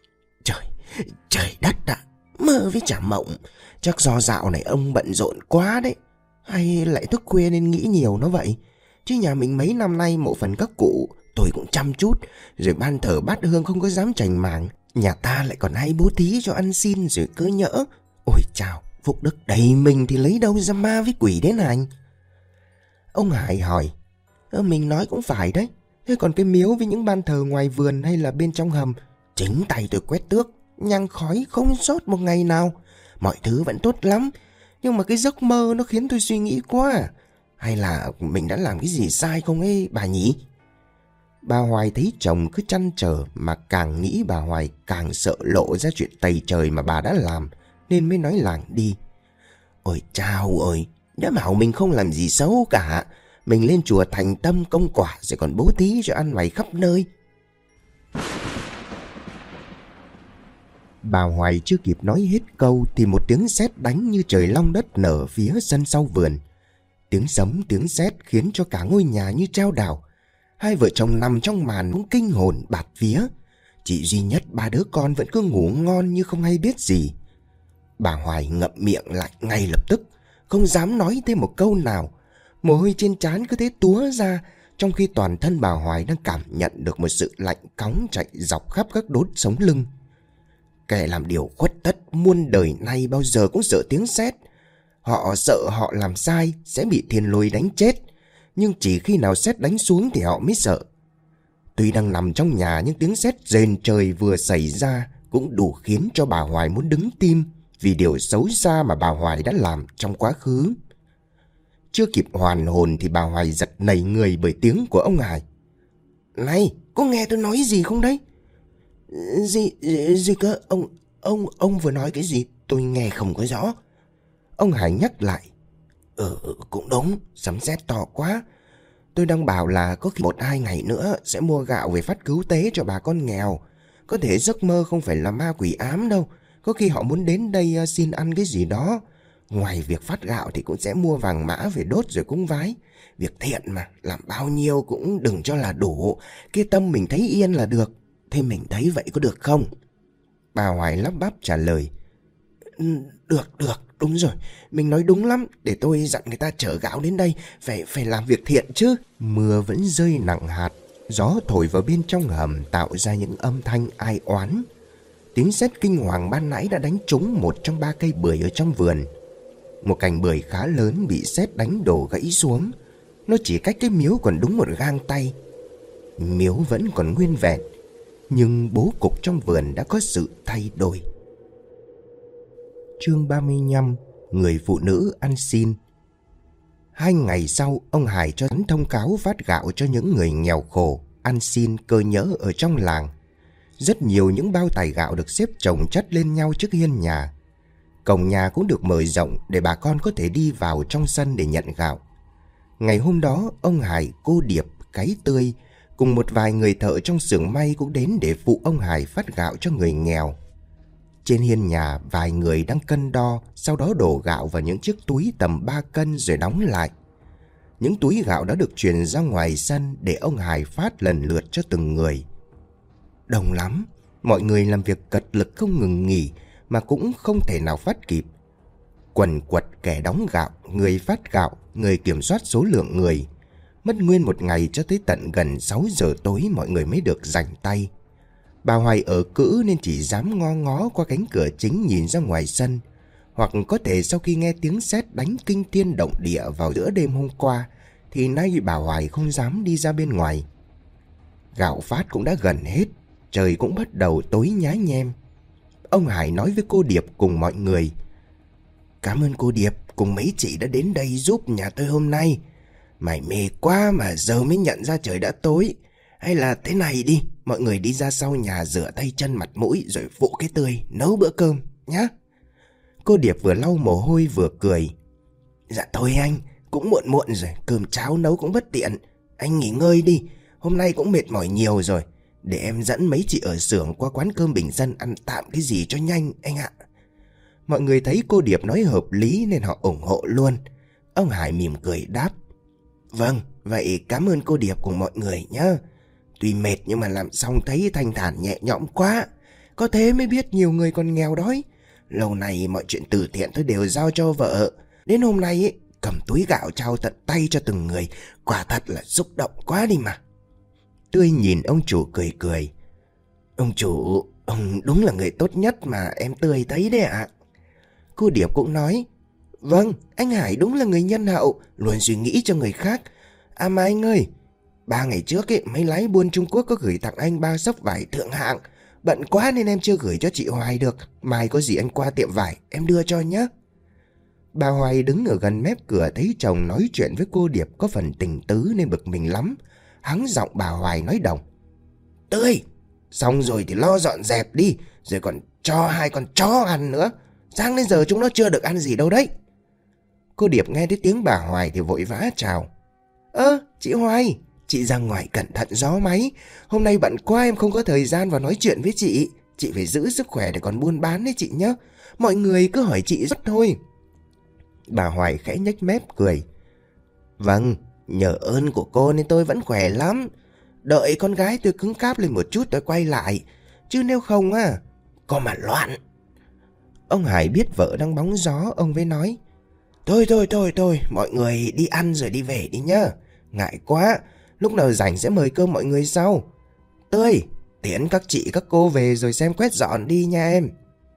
S2: Trời đất ạ, mơ với chả mộng. Chắc do dạo này ông bận rộn quá đấy. Hay lại thức khuya nên nghĩ nhiều nó vậy. Chứ nhà mình mấy năm nay mộ phần các cụ tôi cũng chăm chút, rồi ban thờ bát hương không có dám chành mảng. Nhà ta lại còn hay bố thí cho ăn xin rồi cứ nhỡ. Ôi chào, phúc đức đầy mình thì lấy đâu ra ma với quỷ đến hành.
S1: Ông Hải hỏi:
S2: Mình nói cũng phải đấy. Thế còn cái miếu với những ban thờ ngoài vườn hay là bên trong hầm, chính tay tôi quét tước, nhang khói không sót một ngày nào. Mọi thứ vẫn tốt lắm. Nhưng mà cái giấc mơ nó khiến tôi suy nghĩ quá. Hay là mình đã làm cái gì sai không ấy bà nhỉ?
S1: Bà Hoài thấy chồng cứ trăn trở, mà càng nghĩ bà Hoài càng sợ lộ ra chuyện tày trời mà bà đã làm, nên mới nói làng đi:
S2: Ôi chao ơi, đã bảo mình không làm gì xấu cả. Mình lên chùa thành tâm công quả rồi còn bố thí cho ăn mày khắp nơi.
S1: Bà Hoài chưa kịp nói hết câu thì một tiếng sét đánh như trời long đất nở phía sân sau vườn. Tiếng sấm tiếng sét khiến cho cả ngôi nhà như trao đảo. Hai vợ chồng nằm trong màn cũng kinh hồn bạt vía. Chỉ duy nhất ba đứa con vẫn cứ ngủ ngon như không hay biết gì. Bà Hoài ngậm miệng lại ngay lập tức, không dám nói thêm một câu nào.
S2: Mồ hôi trên trán cứ thế túa ra, trong khi toàn thân bà Hoài đang cảm nhận được một sự lạnh cóng chạy dọc khắp các đốt sống lưng. Kẻ làm điều khuất tất muôn đời nay bao giờ cũng sợ tiếng sét. Họ sợ họ làm sai sẽ bị thiên lôi đánh chết, nhưng chỉ khi nào sét đánh xuống thì họ mới sợ. Tuy đang nằm trong nhà nhưng tiếng sét rền trời vừa xảy ra cũng đủ khiến cho bà Hoài muốn đứng tim vì điều xấu xa mà bà Hoài đã làm trong quá khứ. Chưa kịp hoàn hồn thì bà Hoài giật nảy người bởi tiếng của ông Hải. Này, có nghe tôi nói gì không đấy? Gì cơ? Ông vừa nói cái gì? Tôi nghe không có rõ. Ông Hải nhắc lại. Cũng đúng, sấm sét to quá. Tôi đang bảo là có khi 1-2 ngày nữa sẽ mua gạo về phát cứu tế cho bà con nghèo. Có thể giấc mơ không phải là ma quỷ ám đâu. Có khi họ muốn đến đây xin ăn cái gì đó. Ngoài việc phát gạo thì cũng sẽ mua vàng mã về đốt rồi cúng vái. Việc thiện mà, làm bao nhiêu cũng đừng cho là đủ. Cái tâm mình thấy yên là được. Thế mình thấy vậy có được không? Bà Hoài lắp bắp trả lời. Được, đúng rồi. Mình nói đúng lắm. Để tôi dặn người ta chở gạo đến đây. Phải làm việc thiện chứ. Mưa vẫn rơi nặng hạt. Gió thổi vào bên trong hầm tạo ra những âm thanh ai oán. Tiếng sét kinh hoàng ban nãy đã đánh trúng một trong 3 cây bưởi ở trong vườn. Một cành bưởi khá lớn bị sét đánh đổ gãy xuống. Nó chỉ cách cái miếu còn đúng một gang tay. Miếu vẫn còn nguyên vẹn, nhưng bố cục trong vườn đã có sự thay đổi. Chương 35. Người phụ nữ ăn xin. 2 ngày sau, ông Hải cho gắn thông cáo phát gạo cho những người nghèo khổ, ăn xin cơ nhỡ ở trong làng. Rất nhiều những bao tải gạo được xếp chồng chất lên nhau trước hiên nhà. Cổng nhà cũng được mở rộng để bà con có thể đi vào trong sân để nhận gạo. Ngày hôm đó, ông Hải, cô Điệp, Cái Tươi cùng một vài người thợ trong xưởng may cũng đến để phụ ông Hải phát gạo cho người nghèo. Trên hiên nhà, vài người đang cân đo, sau đó đổ gạo vào những chiếc túi tầm 3 cân rồi đóng lại. Những túi gạo đã được chuyển ra ngoài sân để ông Hải phát lần lượt cho từng người. Đông lắm, mọi người làm việc cật lực không ngừng nghỉ mà cũng không thể nào phát kịp. Quần quật kẻ đóng gạo, người phát gạo, người kiểm soát số lượng người. Mất nguyên một ngày cho tới tận gần 6 giờ tối mọi người mới được rảnh tay. Bà Hoài ở cữ nên chỉ dám ngó ngó qua cánh cửa chính nhìn ra ngoài sân. Hoặc có thể sau khi nghe tiếng sét đánh kinh thiên động địa vào giữa đêm hôm qua thì nay bà Hoài không dám đi ra bên ngoài. Gạo phát cũng đã gần hết, trời cũng bắt đầu tối nhá nhem. Ông Hải nói với cô Điệp cùng mọi người. Cảm ơn cô Điệp cùng mấy chị đã đến đây giúp nhà tôi hôm nay. Mải mê quá mà giờ mới nhận ra trời đã tối. Hay là thế này đi, mọi người đi ra sau nhà rửa tay chân mặt mũi rồi phụ cái Tươi nấu bữa cơm nhá. Cô Điệp vừa lau mồ hôi vừa cười. Dạ thôi anh, cũng muộn muộn rồi, cơm cháo nấu cũng bất tiện. Anh nghỉ ngơi đi, hôm nay cũng mệt mỏi nhiều rồi. Để em dẫn mấy chị ở xưởng qua quán cơm bình dân ăn tạm cái gì cho nhanh anh ạ. Mọi người thấy cô Điệp nói hợp lý nên họ ủng hộ luôn. Ông Hải mỉm cười đáp. Vâng, vậy cảm ơn cô Điệp cùng mọi người nhé. Tuy mệt nhưng mà làm xong thấy thanh thản nhẹ nhõm quá. Có thế mới biết nhiều người còn nghèo đói. Lâu nay mọi chuyện từ thiện tôi đều giao cho vợ. Đến hôm nay ấy, cầm túi gạo trao tận tay cho từng người. Quả thật là xúc động quá đi mà. Tươi nhìn ông chủ cười cười. Ông chủ, ông đúng là người tốt nhất mà em Tươi thấy đấy ạ. Cô Điệp cũng nói. Vâng, anh Hải đúng là người nhân hậu, luôn suy nghĩ cho người khác. À mà anh ơi, 3 ngày trước ấy, mấy lái buôn Trung Quốc có gửi tặng anh 3 xốc vải thượng hạng. Bận quá nên em chưa gửi cho chị Hoài được. Mai có gì anh qua tiệm vải, em đưa cho nhé. Bà Hoài đứng ở gần mép cửa thấy chồng nói chuyện với cô Điệp có phần tình tứ nên bực mình lắm. Hắng giọng bà Hoài nói đồng. Tươi, xong rồi thì lo dọn dẹp đi, rồi còn cho 2 con chó ăn nữa. Sáng đến giờ chúng nó chưa được ăn gì đâu đấy. Cô Điệp nghe thấy tiếng bà Hoài thì vội vã chào. Chị Hoài, chị ra ngoài cẩn thận gió máy. Hôm nay bận quá em không có thời gian vào nói chuyện với chị. Chị phải giữ sức khỏe để còn buôn bán đấy chị nhé. Mọi người cứ hỏi chị rất thôi. Bà Hoài khẽ nhếch mép cười. Vâng, nhờ ơn của cô nên tôi vẫn khỏe lắm. Đợi con gái tôi cứng cáp lên một chút tôi quay lại. Chứ nếu không có mà loạn. Ông Hải biết vợ đang bóng gió, ông mới nói. Thôi, mọi người đi ăn rồi đi về đi nhá. Ngại quá, lúc nào rảnh sẽ mời cơm mọi người sau. Tươi, tiễn các chị các cô về rồi xem quét dọn đi nha em.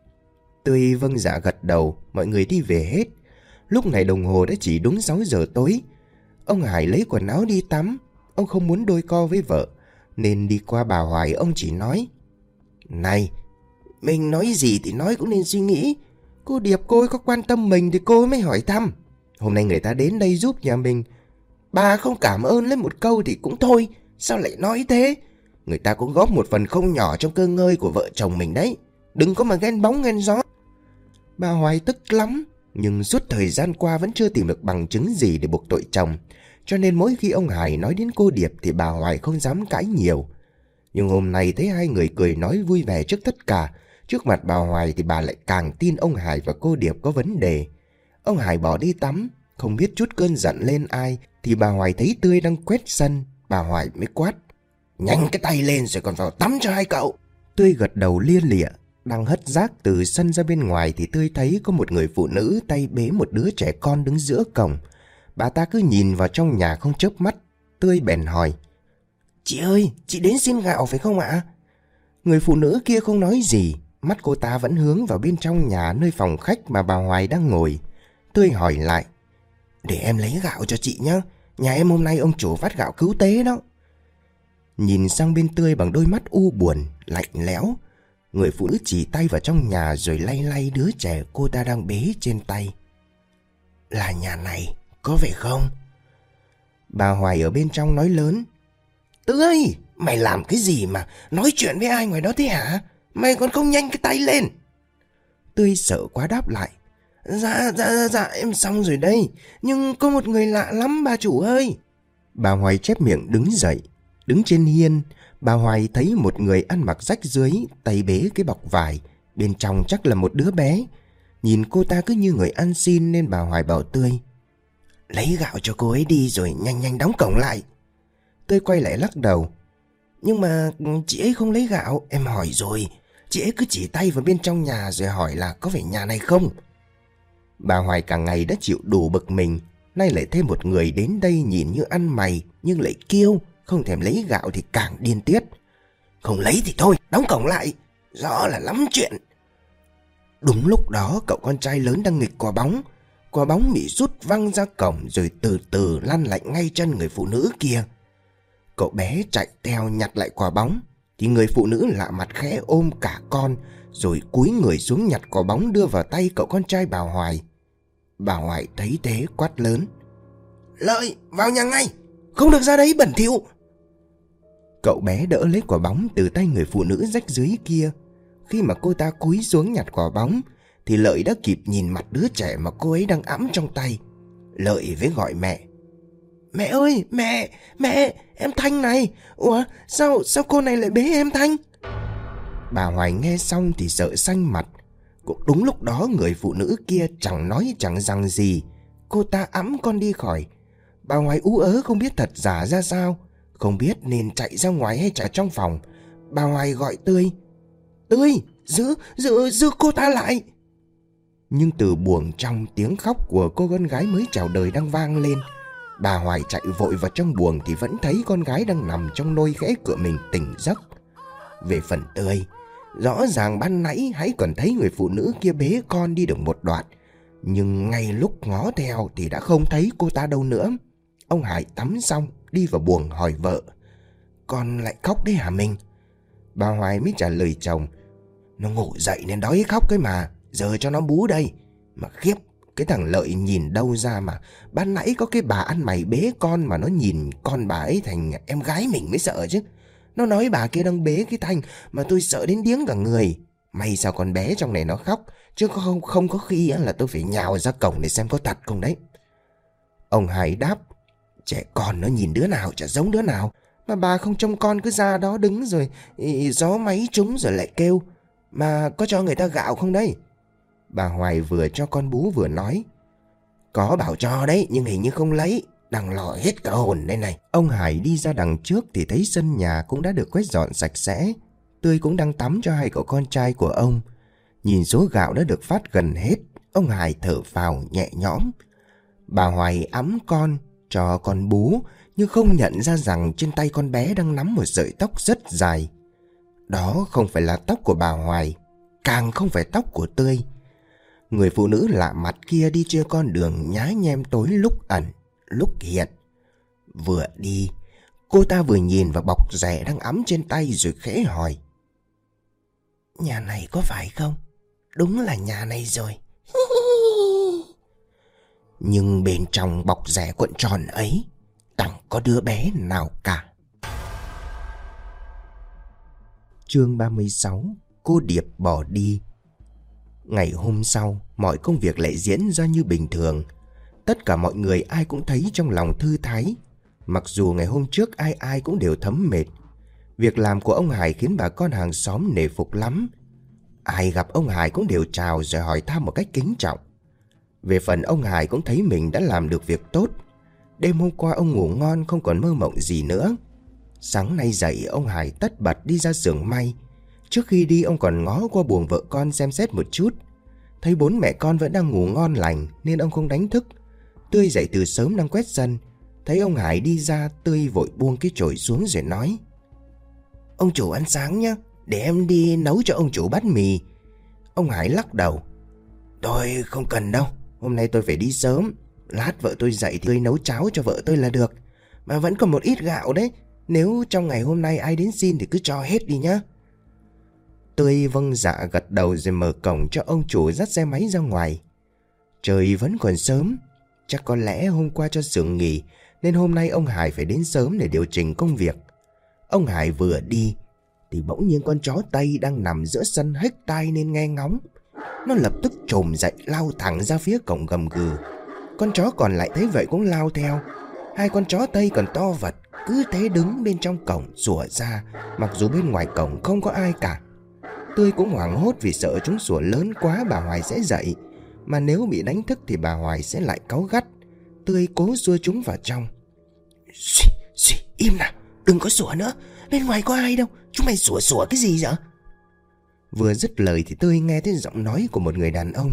S1: Tươi vâng dạ gật đầu, mọi người đi về hết. Lúc này đồng hồ đã chỉ đúng 6 giờ tối. Ông Hải lấy quần áo đi tắm. Ông không muốn đôi co với vợ, nên đi qua bà Hoài ông chỉ nói:
S2: Này, mình nói gì thì nói cũng nên suy nghĩ. Cô Điệp cô ấy có quan tâm mình thì cô ấy mới hỏi thăm. Hôm nay người ta đến đây giúp nhà mình, bà không cảm ơn lấy một câu thì cũng thôi. Sao lại nói thế? Người ta cũng góp một phần không nhỏ trong cơ ngơi của vợ chồng mình đấy. Đừng có mà ghen bóng ghen gió.
S1: Bà Hoài tức lắm, nhưng suốt thời gian qua vẫn chưa tìm được bằng chứng gì để buộc tội chồng. Cho nên mỗi khi ông Hải nói đến cô Điệp thì bà Hoài không dám cãi nhiều. Nhưng hôm nay thấy hai người cười nói vui vẻ trước tất cả, trước mặt bà Hoài thì bà lại càng tin ông Hải và cô Điệp có vấn đề. Ông Hải bỏ đi tắm, không biết trút cơn giận lên ai, thì bà Hoài thấy Tươi đang quét sân. Bà Hoài mới quát:
S2: Nhanh cái tay lên rồi còn vào tắm cho hai cậu.
S1: Tươi gật đầu lia lịa. Đang hất rác từ sân ra bên ngoài thì Tươi thấy có một người phụ nữ tay bế một đứa trẻ con đứng giữa cổng. Bà ta cứ nhìn vào trong nhà không chớp mắt. Tươi bèn hỏi:
S2: Chị ơi, chị đến xin gạo phải không ạ?
S1: Người phụ nữ kia không nói gì, mắt cô ta vẫn hướng vào bên trong nhà, nơi phòng khách mà bà Hoài đang ngồi. Tươi hỏi lại:
S2: Để em lấy gạo cho chị nhé. Nhà em hôm nay ông chủ phát gạo cứu tế đó.
S1: Nhìn sang bên Tươi bằng đôi mắt u buồn, lạnh lẽo, người phụ nữ chỉ tay vào trong nhà rồi lay lay đứa trẻ cô ta đang bế trên tay.
S2: Là nhà này, có phải không?
S1: Bà Hoài ở bên trong nói lớn:
S2: Tươi, mày làm cái gì mà nói chuyện với ai ngoài đó thế hả? Mày còn không nhanh cái tay lên.
S1: Tươi sợ quá đáp lại:
S2: Dạ, em xong rồi đây. Nhưng có một người lạ lắm bà chủ ơi.
S1: Bà Hoài chép miệng đứng dậy. Đứng trên hiên, bà Hoài thấy một người ăn mặc rách rưới, tay bế cái bọc vải, bên trong chắc là một đứa bé. Nhìn cô ta cứ như người ăn xin nên bà Hoài bảo Tươi:
S2: Lấy gạo cho cô ấy đi rồi nhanh nhanh đóng cổng lại.
S1: Tươi quay lại lắc đầu:
S2: Nhưng mà chị ấy không lấy gạo, em hỏi rồi. Chị ấy cứ chỉ tay vào bên trong nhà rồi hỏi là có phải nhà này không.
S1: Bà Hoài cả ngày đã chịu đủ bực mình, nay lại thêm một người đến đây nhìn như ăn mày nhưng lại kiêu, không thèm lấy gạo thì càng điên tiết.
S2: Không lấy thì thôi, đóng cổng lại. Rõ là lắm chuyện.
S1: Đúng lúc đó cậu con trai lớn đang nghịch quả bóng. Quả bóng bị rút văng ra cổng rồi từ từ lăn lạnh ngay chân người phụ nữ kia. Cậu bé chạy theo nhặt lại quả bóng thì người phụ nữ lạ mặt khẽ ôm cả con rồi cúi người xuống nhặt quả bóng đưa vào tay cậu con trai bà Hoài. Bà Hoài thấy thế quát lớn:
S2: Lợi, vào nhà ngay, không được ra đấy bẩn thỉu.
S1: Cậu bé đỡ lấy quả bóng từ tay người phụ nữ rách rưới kia. Khi mà cô ta cúi xuống nhặt quả bóng thì Lợi đã kịp nhìn mặt đứa trẻ mà cô ấy đang ẵm trong tay. Lợi với gọi mẹ:
S2: Mẹ ơi, mẹ, em Thanh này. Ủa, sao cô này lại bế em Thanh?
S1: Bà Hoài nghe xong thì sợ xanh mặt. Cũng đúng lúc đó người phụ nữ kia chẳng nói chẳng rằng gì, cô ta ẵm con đi khỏi. Bà Hoài ú ớ không biết thật giả ra sao, không biết nên chạy ra ngoài hay chạy trong phòng. Bà Hoài gọi Tươi:
S2: Tươi, giữ cô ta lại.
S1: Nhưng từ buồng trong tiếng khóc của cô con gái mới chào đời đang vang lên. Bà Hoài chạy vội vào trong buồng thì vẫn thấy con gái đang nằm trong nôi khẽ cửa mình tỉnh giấc. Về phần Tươi, rõ ràng ban nãy hãy còn thấy người phụ nữ kia bế con đi được một đoạn, nhưng ngay lúc ngó theo thì đã không thấy cô ta đâu nữa. Ông Hải tắm xong đi vào buồng hỏi vợ:
S2: Con lại khóc đấy hả mình?
S1: Bà Hoài mới trả lời chồng:
S2: Nó ngủ dậy nên đói khóc cái mà, giờ cho nó bú đây.
S1: Mà khiếp, cái thằng Lợi nhìn đâu ra mà ban nãy có cái bà ăn mày bế con mà nó nhìn con bà ấy thành em gái mình mới sợ chứ. Nó nói bà kia đang bế cái Thanh mà tôi sợ đến điếng cả người. May sao con bé trong này nó khóc, chứ không có khi là tôi phải nhào ra cổng để xem có thật không đấy. Ông Hải đáp: Trẻ con nó nhìn đứa nào chả giống đứa nào, mà bà không trông con cứ ra đó đứng rồi gió máy trúng rồi lại kêu. Mà có cho người ta gạo không đấy? Bà Hoài vừa cho con bú vừa nói:
S2: Có bảo cho đấy, nhưng hình như không lấy, đang lo hết cả hồn đây này.
S1: Ông Hải đi ra đằng trước thì thấy sân nhà cũng đã được quét dọn sạch sẽ. Tươi cũng đang tắm cho hai cậu con trai của ông. Nhìn số gạo đã được phát gần hết, ông Hải thở phào nhẹ nhõm.
S2: Bà Hoài ẵm con, cho con bú, nhưng không nhận ra rằng trên tay con bé đang nắm một sợi tóc rất dài. Đó không phải là tóc của bà Hoài, càng không phải tóc của Tươi. Người phụ nữ lạ mặt kia đi trên con đường nhá nhem tối lúc ẩn, lúc hiện. Vừa đi, cô ta vừa nhìn vào bọc rẻ đang ẵm trên tay rồi khẽ hỏi: "Nhà này có phải không? Đúng là nhà này rồi." Nhưng bên trong bọc rẻ cuộn tròn ấy chẳng có đứa bé nào cả.
S1: Chương 36. Cô Điệp bỏ đi. Ngày hôm sau, mọi công việc lại diễn ra như bình thường. Tất cả mọi người ai cũng thấy trong lòng thư thái. Mặc dù ngày hôm trước ai ai cũng đều thấm mệt. Việc làm của ông Hải khiến bà con hàng xóm nể phục lắm. Ai gặp ông Hải cũng đều chào rồi hỏi thăm một cách kính trọng. Về phần ông Hải cũng thấy mình đã làm được việc tốt. Đêm hôm qua ông ngủ ngon không còn mơ mộng gì nữa. Sáng nay dậy ông Hải tất bật đi ra xưởng may. Trước khi đi ông còn ngó qua buồng vợ con xem xét một chút. Thấy 4 mẹ con vẫn đang ngủ ngon lành nên ông không đánh thức. Tươi dậy từ sớm đang quét sân. Thấy ông Hải đi ra, Tươi vội buông cái chổi xuống rồi nói: "Ông chủ ăn sáng nhé, để em đi nấu cho ông chủ bát mì." Ông Hải lắc đầu: "Tôi không cần đâu, hôm nay tôi phải đi sớm. Lát vợ tôi dậy thì tôi nấu cháo cho vợ tôi là được. Mà vẫn còn một ít gạo đấy, nếu trong ngày hôm nay ai đến xin thì cứ cho hết đi nhá." Tươi vâng dạ gật đầu rồi mở cổng cho ông chủ dắt xe máy ra ngoài. Trời vẫn còn sớm, chắc có lẽ hôm qua cho xưởng nghỉ nên hôm nay ông Hải phải đến sớm để điều chỉnh công việc. Ông Hải vừa đi thì bỗng nhiên con chó Tây đang nằm giữa sân hếch tai nên nghe ngóng. Nó lập tức trồm dậy lao thẳng ra phía cổng gầm gừ. Con chó còn lại thấy vậy cũng lao theo. Hai con chó Tây còn to vật cứ thế đứng bên trong cổng sủa ra, mặc dù bên ngoài cổng không có ai cả. Tươi cũng hoảng hốt vì sợ chúng sủa lớn quá bà Hoài sẽ dậy, mà nếu bị đánh thức thì bà Hoài sẽ lại cáu gắt. Tươi cố xua chúng vào trong. Im nào, đừng có sủa nữa, bên ngoài có ai đâu, chúng mày sủa cái gì vậy?" Vừa dứt lời thì Tươi nghe thấy giọng nói của một người đàn ông.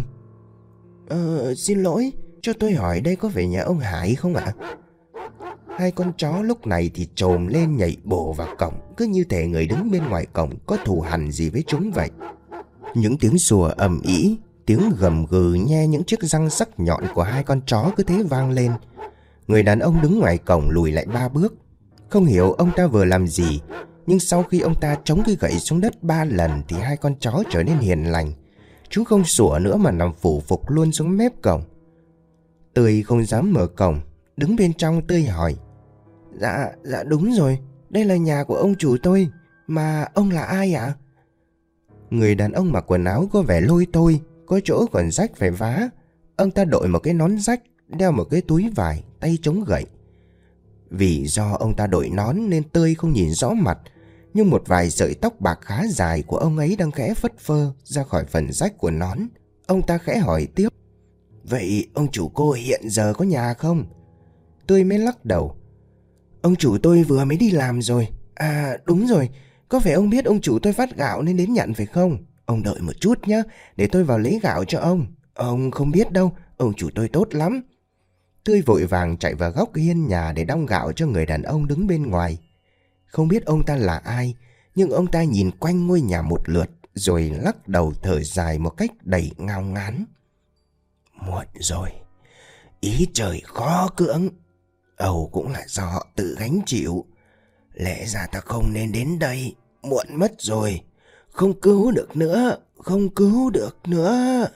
S1: Xin lỗi, cho tôi hỏi đây có phải nhà ông Hải không ạ?" Hai con chó lúc này thì trồm lên nhảy bổ vào cổng, cứ như thể người đứng bên ngoài cổng có thù hằn gì với chúng vậy. Những tiếng sủa ầm ĩ, tiếng gầm gừ nhe những chiếc răng sắc nhọn của hai con chó cứ thế vang lên. Người đàn ông đứng ngoài cổng lùi lại 3 bước. Không hiểu ông ta vừa làm gì, nhưng sau khi ông ta chống cái gậy xuống đất 3 lần thì hai con chó trở nên hiền lành. Chúng không sủa nữa mà nằm phủ phục luôn xuống mép cổng. Tươi không dám mở cổng, đứng bên trong. Tươi hỏi: Dạ đúng rồi, đây là nhà của ông chủ tôi, mà ông là ai ạ?" Người đàn ông mặc quần áo có vẻ lôi thôi, có chỗ còn rách phải vá. Ông ta đội một cái nón rách, đeo một cái túi vải, tay chống gậy. Vì do ông ta đội nón nên Tươi không nhìn rõ mặt, nhưng một vài sợi tóc bạc khá dài của ông ấy đang khẽ phất phơ ra khỏi phần rách của nón. Ông ta khẽ hỏi tiếp: "Vậy ông chủ cô hiện giờ có nhà không?" Tươi mới lắc đầu: "Ông chủ tôi vừa mới đi làm rồi. À đúng rồi, có phải ông biết ông chủ tôi phát gạo nên đến nhận phải không? Ông đợi một chút nhé, để tôi vào lấy gạo cho ông. Ông không biết đâu, ông chủ tôi tốt lắm." Tươi vội vàng chạy vào góc hiên nhà để đong gạo cho người đàn ông đứng bên ngoài. Không biết ông ta là ai, nhưng ông ta nhìn quanh ngôi nhà một lượt rồi lắc đầu thở dài một cách đầy ngao ngán. "Muộn rồi, ý trời khó cưỡng. Âu cũng là do họ tự gánh chịu. Lẽ ra ta không nên đến đây, muộn mất rồi. Không cứu được nữa, không cứu được nữa."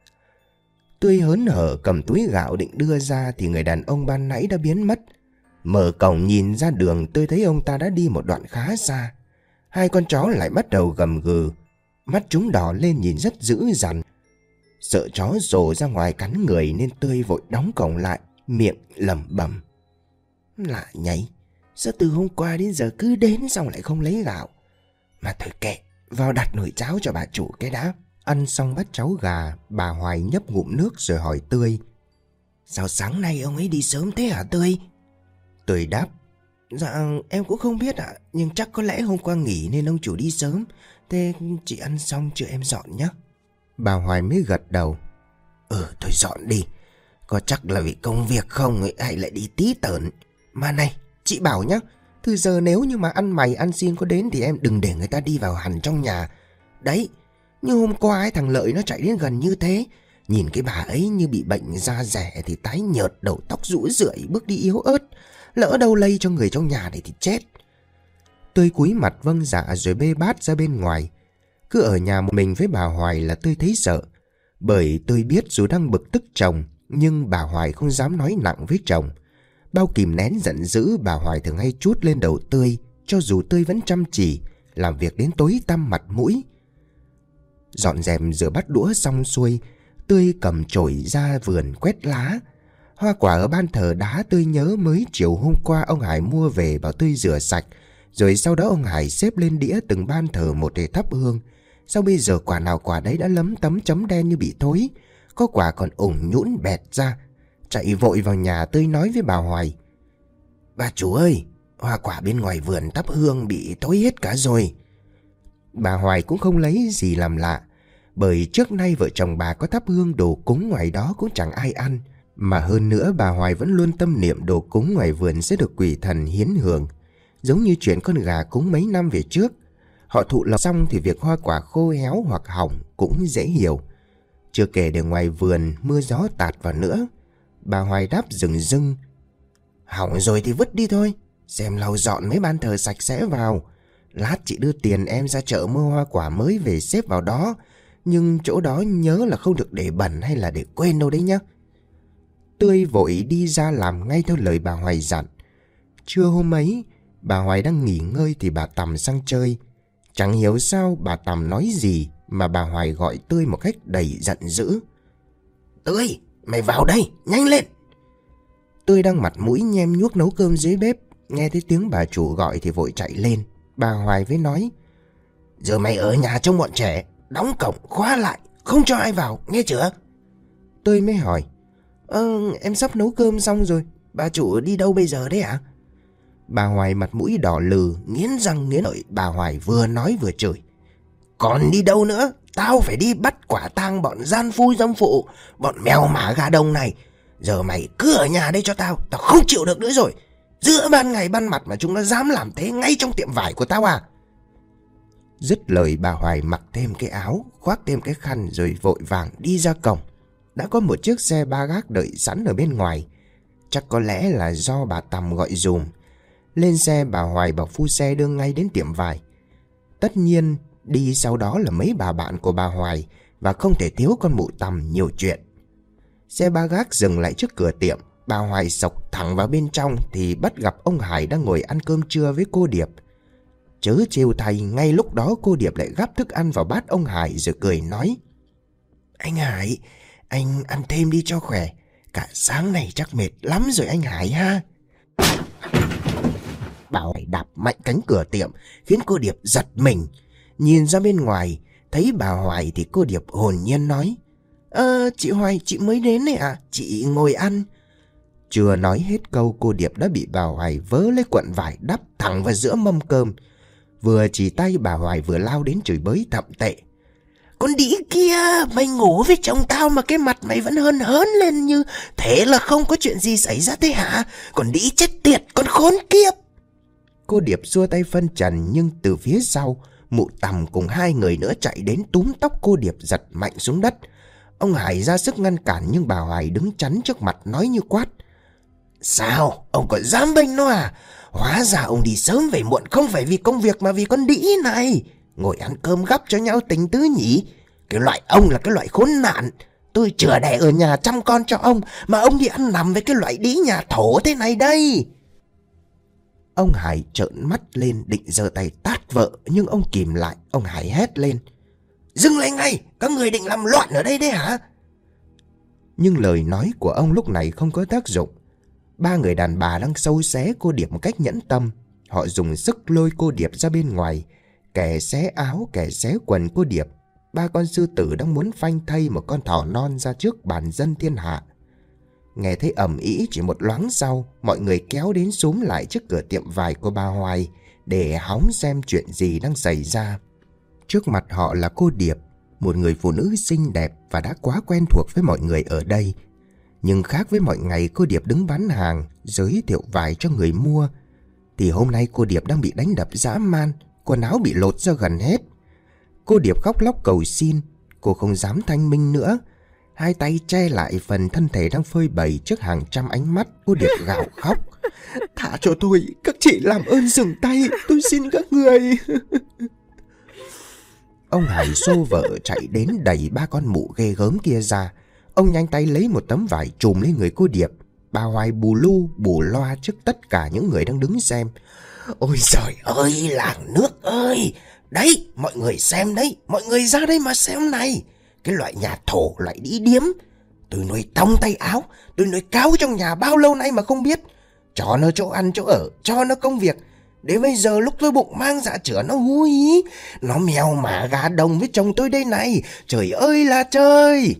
S1: Tươi hớn hở cầm túi gạo định đưa ra thì người đàn ông ban nãy đã biến mất. Mở cổng nhìn ra đường, Tươi thấy ông ta đã đi một đoạn khá xa. Hai con chó lại bắt đầu gầm gừ, mắt chúng đỏ lên nhìn rất dữ dằn. Sợ chó rồ ra ngoài cắn người nên Tươi vội đóng cổng lại, miệng lẩm bẩm: "Lạ nhảy, sao từ hôm qua đến giờ cứ đến xong lại không lấy gạo. Mà thôi kệ, vào đặt nồi cháo cho bà chủ cái đã." Ăn xong bát cháo gà, bà Hoài nhấp ngụm nước rồi hỏi Tươi: "Sao sáng nay ông ấy đi sớm thế hả Tươi?" Tươi đáp: "Dạ em cũng không biết ạ, nhưng chắc có lẽ hôm qua nghỉ nên ông chủ đi sớm. Thế chị ăn xong chưa em dọn nhé." Bà Hoài mới gật đầu: Thôi dọn đi,
S2: Có chắc là vì công việc không ấy, hay lại đi tí tởn. Mà này, chị bảo nhá, từ giờ nếu như mà ăn mày ăn xin có đến thì em đừng để người ta đi vào hẳn trong nhà. Đấy, như hôm qua ấy, thằng Lợi nó chạy đến gần như thế. Nhìn cái bà ấy như bị bệnh da rẻ thì tái nhợt, đầu tóc rũ rượi, bước đi yếu ớt. Lỡ đâu lây cho người trong nhà này thì chết. Tươi cúi mặt vâng dạ rồi bê bát ra bên ngoài. Cứ ở nhà một mình với bà Hoài là Tươi thấy sợ. Bởi Tươi biết dù đang bực tức chồng, nhưng bà Hoài không dám nói nặng với chồng. Bao kìm nén giận dữ, bà Hoài thường hay trút lên đầu Tươi, cho dù Tươi vẫn chăm chỉ, làm việc đến tối tăm mặt mũi. Dọn dẹp rửa bát đũa xong xuôi, Tươi cầm chổi ra vườn quét lá. Hoa quả ở ban thờ đá Tươi nhớ mới chiều hôm qua ông Hải mua về bảo Tươi rửa sạch. Rồi sau đó ông Hải xếp lên đĩa từng ban thờ một để thắp hương. Sao bây giờ quả nào quả đấy đã lấm tấm chấm đen như bị thối. Có quả còn ủng nhũn bẹt ra. Chạy vội vào nhà Tươi nói với bà Hoài: "Bà chủ ơi, hoa quả bên ngoài vườn thắp hương bị thối hết cả rồi." Bà Hoài cũng không lấy gì làm lạ, bởi trước nay vợ chồng bà có thắp hương đồ cúng ngoài đó cũng chẳng ai ăn. Mà hơn nữa bà Hoài vẫn luôn tâm niệm đồ cúng ngoài vườn sẽ được quỷ thần hiến hưởng. Giống như chuyện con gà cúng mấy năm về trước. Họ thụ lộc xong thì việc hoa quả khô héo hoặc hỏng cũng dễ hiểu. Chưa kể để ngoài vườn mưa gió tạt vào nữa. Bà Hoài đáp rừng rưng: "Hỏng rồi thì vứt đi thôi. Xem lau dọn mấy ban thờ sạch sẽ vào. Lát chị đưa tiền em ra chợ mua hoa quả mới về xếp vào đó. Nhưng chỗ đó nhớ là không được để bẩn hay là để quên đâu đấy nhá." Tươi vội đi ra làm ngay theo lời bà Hoài dặn. Trưa hôm ấy, bà Hoài đang nghỉ ngơi thì bà Tầm sang chơi. Chẳng hiểu sao bà Tầm nói gì mà bà Hoài gọi Tươi một cách đầy giận dữ: "Tươi, mày vào đây, nhanh lên!" Tươi đang mặt mũi nhem nhuốc nấu cơm dưới bếp, nghe thấy tiếng bà chủ gọi thì vội chạy lên. Bà Hoài mới nói: "Giờ mày ở nhà trông bọn trẻ, đóng cổng khóa lại, không cho ai vào, nghe chưa?" Tươi mới hỏi: Em sắp nấu cơm xong rồi, bà chủ đi đâu bây giờ đấy ạ?" Bà Hoài mặt mũi đỏ lừ, nghiến răng nghiến lợi. Bà Hoài vừa nói vừa chửi: "Còn đi đâu nữa? Tao phải đi bắt quả tang bọn gian phu dâm phụ, bọn mèo mả gà đồng này. Giờ mày cứ ở nhà đây cho tao, tao không chịu được nữa rồi. Giữa ban ngày ban mặt mà chúng nó dám làm thế ngay trong tiệm vải của tao à?" Dứt lời bà Hoài mặc thêm cái áo, khoác thêm cái khăn rồi vội vàng đi ra cổng. Đã có một chiếc xe ba gác đợi sẵn ở bên ngoài. Chắc có lẽ là do bà Tầm gọi dùm. Lên xe bà Hoài bảo phu xe đưa ngay đến tiệm vải. Tất nhiên đi sau đó là mấy bà bạn của bà Hoài, và không thể thiếu con mụ Tầm nhiều chuyện. Xe ba gác dừng lại trước cửa tiệm. Bà Hoài xộc thẳng vào bên trong thì bắt gặp ông Hải đang ngồi ăn cơm trưa với cô Điệp. Chớ trêu thay, ngay lúc đó cô Điệp lại gắp thức ăn vào bát ông Hải rồi cười nói: "Anh Hải, anh ăn thêm đi cho khỏe. Cả sáng này chắc mệt lắm rồi anh Hải ha." Bà Hoài đạp mạnh cánh cửa tiệm khiến cô Điệp giật mình. Nhìn ra bên ngoài thấy bà Hoài thì cô Điệp hồn nhiên nói: Chị Hoài, chị mới đến đấy à? Chị ngồi ăn." Chưa nói hết câu, cô Điệp đã bị bà Hoài vớ lấy cuộn vải đắp thẳng vào giữa mâm cơm. Vừa chỉ tay bà Hoài vừa lao đến chửi bới thậm tệ: "Con đĩ kia, mày ngủ với chồng tao mà cái mặt mày vẫn hớn hớn lên như thế là không có chuyện gì xảy ra thế hả? Con đĩ chết tiệt, con khốn kiếp!" Cô Điệp xua tay phân trần, nhưng từ phía sau mụ Tầm cùng hai người nữa chạy đến túm tóc cô Điệp giật mạnh xuống đất. Ông Hải ra sức ngăn cản nhưng bà Hoài đứng chắn trước mặt nói như quát: "Sao? Ông còn dám bênh nó à? Hóa ra ông đi sớm về muộn không phải vì công việc mà vì con đĩ này. Ngồi ăn cơm gắp cho nhau tình tứ nhỉ? Cái loại ông là cái loại khốn nạn. Tôi chừa đẻ ở nhà chăm con cho ông mà ông đi ăn nằm với cái loại đĩ nhà thổ thế này đây." Ông Hải trợn mắt lên định giơ tay tát vợ, nhưng ông kìm lại. Ông Hải hét lên: "Dừng lại ngay! Các người định làm loạn ở đây đấy hả?" Nhưng lời nói của ông lúc này không có tác dụng. Ba người đàn bà đang xâu xé cô Điệp một cách nhẫn tâm. Họ dùng sức lôi cô Điệp ra bên ngoài, kẻ xé áo, kẻ xé quần cô Điệp. Ba con sư tử đang muốn phanh thây một con thỏ non ra trước bàn dân thiên hạ. Nghe thấy ầm ĩ, chỉ một loáng sau, mọi người kéo đến xúm lại trước cửa tiệm vải của bà Hoài để hóng xem chuyện gì đang xảy ra. Trước mặt họ là cô Điệp, một người phụ nữ xinh đẹp và đã quá quen thuộc với mọi người ở đây.
S1: Nhưng khác với mọi ngày cô Điệp đứng bán hàng, giới thiệu vải cho người mua, thì hôm nay cô Điệp đang bị đánh đập dã man, quần áo bị lột ra gần hết. Cô Điệp khóc lóc cầu xin, cô không dám thanh minh nữa. Hai tay che lại phần thân thể đang phơi bày trước hàng trăm ánh mắt. Cô Điệp gào khóc: "Thả cho tôi, các chị làm ơn dừng tay, tôi xin các người." Ông Hải xô vợ chạy đến đẩy ba con mụ ghê gớm kia ra. Ông nhanh tay lấy một tấm vải trùm lên người cô Điệp. Bà Hoài bù lu bù loa trước tất cả những người đang đứng xem:
S2: "Ôi trời ơi, làng nước ơi! Đấy, mọi người xem đấy, mọi người ra đây mà xem này. Cái loại nhà thổ, loại đĩ điếm. Tôi nuôi tông tay áo, tôi nuôi cáo trong nhà bao lâu nay mà không biết. Cho nó chỗ ăn chỗ ở, cho nó công việc. Đến bây giờ lúc tôi bụng mang dạ chửa nó hú hí. Nó mèo mả gà đồng với chồng tôi đây này. Trời ơi là trời!"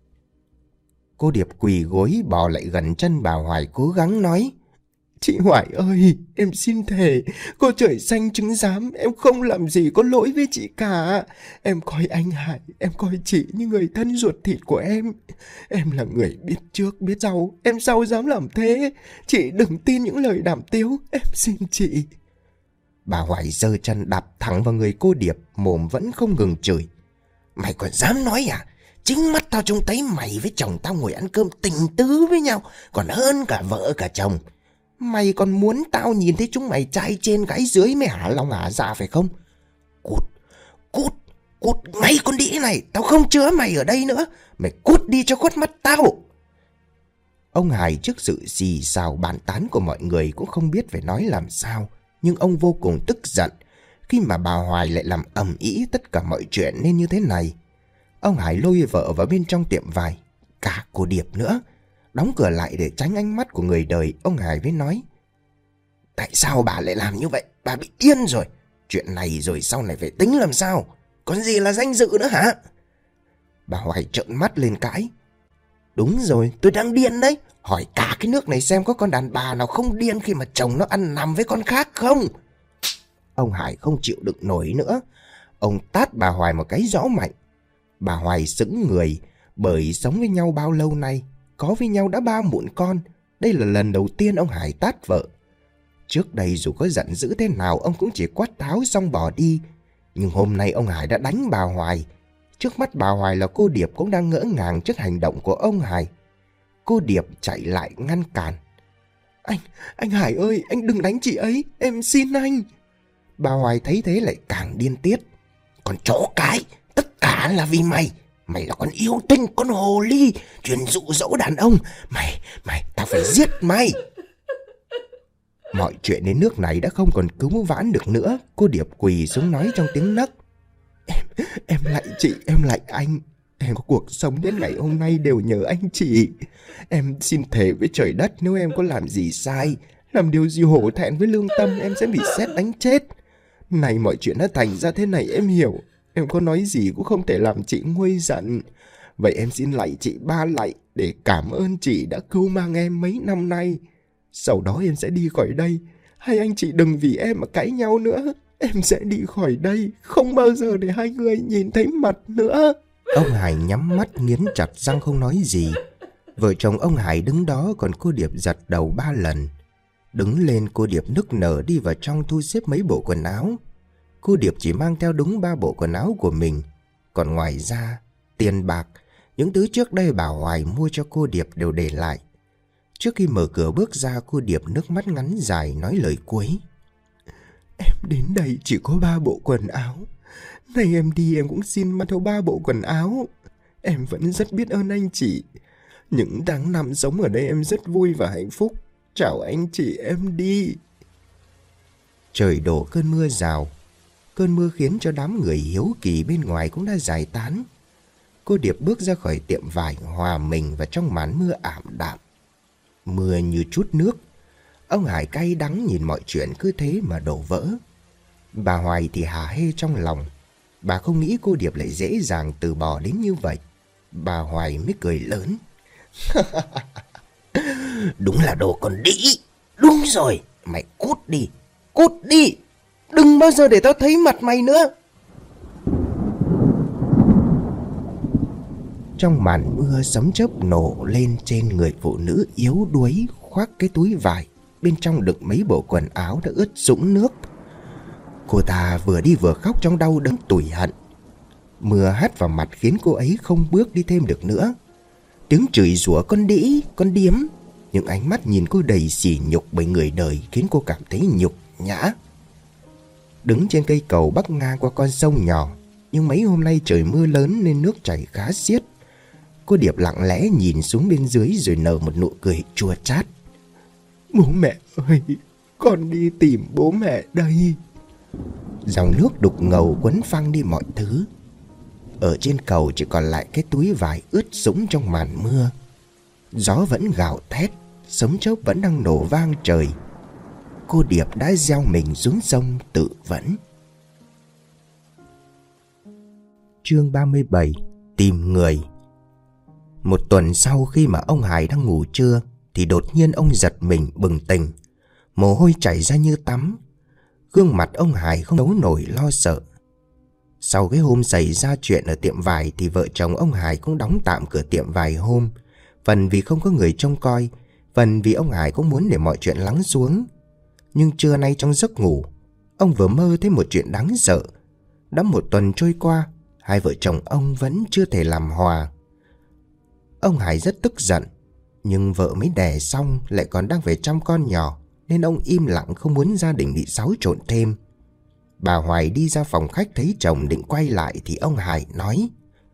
S1: Cô Điệp quỳ gối bò lại gần chân bà Hoài, cố gắng nói: "Chị Hoài ơi, em xin thề, có trời xanh chứng giám, em không làm gì có lỗi với chị cả. Em coi anh Hải, em coi chị như người thân ruột thịt của em. Em là người biết trước biết sau, em sao dám làm thế. Chị đừng tin những lời đàm tiếu, em xin chị." Bà Hoài giơ chân đạp thẳng vào người cô Điệp, mồm vẫn không ngừng chửi:
S2: "Mày còn dám nói à? Chính mắt tao trông thấy mày với chồng tao ngồi ăn cơm tình tứ với nhau, còn hơn cả vợ cả chồng. Mày còn muốn tao nhìn thấy chúng mày trai trên gái dưới mới hả lòng hả dạ phải không? Cút, cút, cút ngay con đĩ này, tao không chứa mày ở đây nữa. Mày cút đi cho khuất mắt tao."
S1: Ông Hải trước sự xì xào bàn tán của mọi người cũng không biết phải nói làm sao, nhưng ông vô cùng tức giận khi mà bà Hoài lại làm ầm ĩ tất cả mọi chuyện nên như thế này. Ông Hải lôi vợ vào bên trong tiệm vải, cả cô Điệp nữa. Đóng cửa lại để tránh ánh mắt của người đời, ông Hải mới nói:
S2: "Tại sao bà lại làm như vậy? Bà bị điên rồi. Chuyện này rồi sau này phải tính làm sao. Còn gì là danh dự nữa hả?"
S1: Bà Hoài trợn mắt lên cãi:
S2: "Đúng rồi, tôi đang điên đấy. Hỏi cả cái nước này xem có con đàn bà nào không điên khi mà chồng nó ăn nằm với con khác không?"
S1: Ông Hải không chịu đựng nổi nữa. Ông tát bà Hoài một cái rõ mạnh. Bà Hoài sững người, bởi sống với nhau bao lâu nay, có với nhau đã 3 mụn con. Đây là lần đầu tiên ông Hải tát vợ. Trước đây dù có giận dữ thế nào, ông cũng chỉ quát tháo xong bỏ đi. Nhưng hôm nay ông Hải đã đánh bà Hoài. Trước mắt bà Hoài là cô Điệp cũng đang ngỡ ngàng trước hành động của ông Hải. Cô Điệp chạy lại ngăn cản: Anh Hải ơi, anh đừng đánh chị ấy, em xin anh." Bà Hoài thấy thế lại càng điên tiết:
S2: "Con chó cái, tất cả là vì mày. Mày là con yêu tinh, con hồ ly, chuyên dụ dỗ đàn ông. Tao phải giết mày."
S1: Mọi chuyện đến nước này đã không còn cứu vãn được nữa. Cô Điệp quỳ xuống nói trong tiếng nấc: Em lạy chị, em lạy anh. Em có cuộc sống đến ngày hôm nay đều nhờ anh chị. Em xin thề với trời đất, nếu em có làm gì sai, làm điều gì hổ thẹn với lương tâm, em sẽ bị sét đánh chết. Này mọi chuyện đã thành ra thế này em hiểu. Em có nói gì cũng không thể làm chị nguôi giận. Vậy em xin lạy chị 3 lạy để cảm ơn chị đã cứu mang em mấy năm nay. Sau đó em sẽ đi khỏi đây. Hai anh chị đừng vì em mà cãi nhau nữa. Em sẽ đi khỏi đây, không bao giờ để hai người nhìn thấy mặt nữa." Ông Hải nhắm mắt nghiến chặt răng không nói gì. Vợ chồng ông Hải đứng đó, còn cô Điệp giật đầu 3 lần. Đứng lên, cô Điệp nức nở đi vào trong thu xếp mấy bộ quần áo. Cô Điệp chỉ mang theo đúng 3 bộ quần áo của mình. Còn ngoài ra, tiền bạc, những thứ trước đây bà Hoài mua cho cô Điệp đều để lại. Trước khi mở cửa bước ra, cô Điệp nước mắt ngắn dài nói lời cuối: "Em đến đây chỉ có 3 bộ quần áo. Nay em đi em cũng xin mang theo 3 bộ quần áo. Em vẫn rất biết ơn anh chị. Những tháng năm sống ở đây em rất vui và hạnh phúc. Chào anh chị, em đi." Trời đổ cơn mưa rào. Cơn mưa khiến cho đám người hiếu kỳ bên ngoài cũng đã giải tán. Cô Điệp bước ra khỏi tiệm vải, hòa mình vào trong màn mưa ảm đạm. Mưa như chút nước. Ông Hải cay đắng nhìn mọi chuyện cứ thế mà đổ vỡ. Bà Hoài thì hả hê trong lòng. Bà không nghĩ cô Điệp lại dễ dàng từ bỏ đến như vậy. Bà Hoài mới cười lớn:
S2: "Đúng là đồ con đĩ. Đúng rồi, mày cút đi, cút đi. Đừng bao giờ để tao thấy mặt mày nữa." Trong màn mưa, sấm chớp nổ lên trên người phụ nữ yếu đuối khoác cái túi vải, bên trong đựng mấy bộ quần áo đã ướt sũng nước. Cô ta vừa đi vừa khóc trong đau đớn tủi hận. Mưa hắt vào mặt khiến cô ấy không bước đi thêm được nữa. Tiếng chửi rủa con đĩ, con điếm, những ánh mắt nhìn cô đầy sỉ nhục bởi người đời khiến cô cảm thấy nhục nhã. Đứng trên cây cầu bắc ngang qua con sông nhỏ, nhưng mấy hôm nay trời mưa lớn nên nước chảy khá xiết. Cô Điệp lặng lẽ nhìn xuống bên dưới rồi nở một nụ cười chua chát. Bố mẹ ơi, con đi tìm bố mẹ đây. Dòng nước đục ngầu quấn phăng đi mọi thứ. Ở trên cầu chỉ còn lại cái túi vải ướt sũng trong màn mưa. Gió vẫn gào thét, sấm chớp vẫn đang nổ vang trời. Cô Điệp đã gieo mình xuống sông tự vẫn. Chương 37: Tìm người. Một tuần sau khi mà ông Hải đang ngủ trưa thì đột nhiên ông giật mình bừng tỉnh. Mồ hôi chảy ra như tắm. Gương mặt ông Hải không giấu nổi lo sợ. Sau cái hôm xảy ra chuyện ở tiệm vải thì vợ chồng ông Hải cũng đóng tạm cửa tiệm vài hôm. Phần vì không có người trông coi, phần vì ông Hải cũng muốn để mọi chuyện lắng xuống. Nhưng trưa nay trong giấc ngủ, ông vừa mơ thấy một chuyện đáng sợ. Đã một tuần trôi qua, hai vợ chồng ông vẫn chưa thể làm hòa. Ông Hải rất tức giận, nhưng vợ mới đẻ xong lại còn đang phải chăm con nhỏ, nên ông im lặng không muốn gia đình bị xáo trộn thêm. Bà Hoài đi ra phòng khách thấy chồng định quay lại thì ông Hải nói: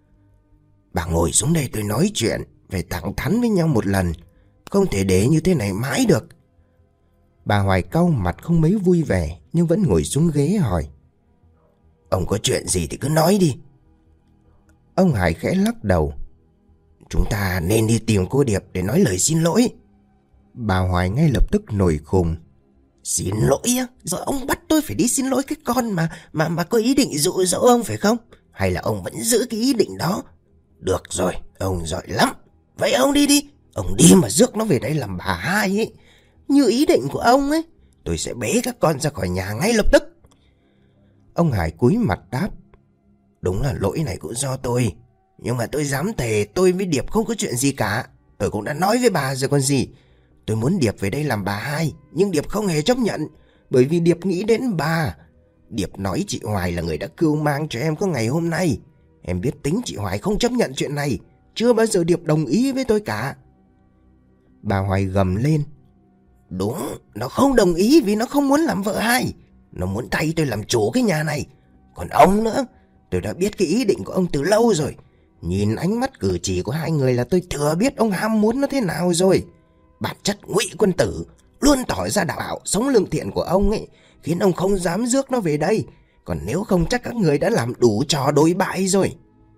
S2: Bà ngồi xuống đây tôi nói chuyện, phải thẳng thắn với nhau một lần, không thể để như thế này mãi được. Bà Hoài cau mặt không mấy vui vẻ nhưng vẫn ngồi xuống ghế hỏi: Ông có chuyện gì thì cứ nói đi. Ông Hải khẽ lắc đầu: Chúng ta nên đi tìm cô Điệp để nói lời xin lỗi. Bà Hoài ngay lập tức nổi khùng: Xin lỗi á? Giờ ông bắt tôi phải đi xin lỗi cái con mà có ý định dụ dỗ ông phải không? Hay là ông vẫn giữ cái ý định đó? Được rồi, ông giỏi lắm. Vậy ông đi đi. Ông đi mà rước nó về đây làm bà hai ấy. Như ý định của ông ấy, tôi sẽ bế các con ra khỏi nhà ngay lập tức. Ông Hải cúi mặt đáp: Đúng là lỗi này cũng do tôi, nhưng mà tôi dám thề tôi với Điệp không có chuyện gì cả. Tôi cũng đã nói với bà rồi còn gì. Tôi muốn Điệp về đây làm bà hai, nhưng Điệp không hề chấp nhận, bởi vì Điệp nghĩ đến bà. Điệp nói chị Hoài là người đã cưu mang cho em có ngày hôm nay. Em biết tính chị Hoài không chấp nhận chuyện này, chưa bao giờ Điệp đồng ý với tôi cả. Bà Hoài gầm lên: Đúng, nó không đồng ý vì nó không muốn làm vợ hai. Nó muốn thay tôi làm chủ cái nhà này. Còn ông nữa, tôi đã biết cái ý định của ông từ lâu rồi. Nhìn ánh mắt cử chỉ của hai người là tôi thừa biết ông ham muốn nó thế nào rồi. Bản chất ngụy quân tử, luôn tỏ ra đạo đạo sống lương thiện của ông ấy, khiến ông không dám rước nó về đây. Còn nếu không chắc các người đã làm đủ trò đối bại rồi.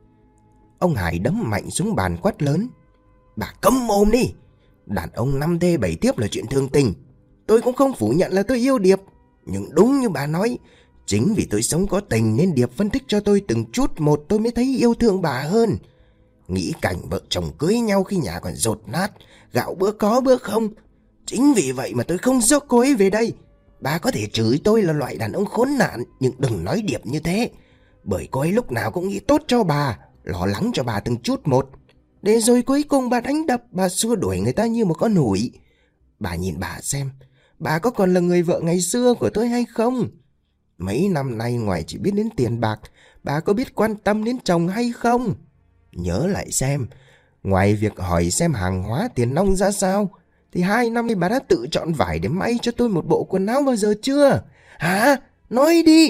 S2: Ông Hải đấm mạnh xuống bàn quát lớn: Bà câm mồm đi. Đàn ông 5 thê 7 thiếp là chuyện thường tình. Tôi cũng không phủ nhận là tôi yêu Điệp, nhưng đúng như bà nói, chính vì tôi sống có tình nên Điệp phân tích cho tôi từng chút một, tôi mới thấy yêu thương bà hơn. Nghĩ cảnh vợ chồng cưới nhau khi nhà còn dột nát, gạo bữa có bữa không. Chính vì vậy mà tôi không rước cô ấy về đây. Bà có thể chửi tôi là loại đàn ông khốn nạn, nhưng đừng nói Điệp như thế, bởi cô ấy lúc nào cũng nghĩ tốt cho bà, lo lắng cho bà từng chút một. Để rồi cuối cùng bà đánh đập, bà xua đuổi người ta như một con hủi. Bà nhìn bà xem, bà có còn là người vợ ngày xưa của tôi hay không? Mấy năm nay ngoài chỉ biết đến tiền bạc, bà có biết quan tâm đến chồng hay không? Nhớ lại xem, ngoài việc hỏi xem hàng hóa tiền nong ra sao, thì 2 năm nay bà đã tự chọn vải để may cho tôi một bộ quần áo bao giờ chưa? Hả? Nói đi!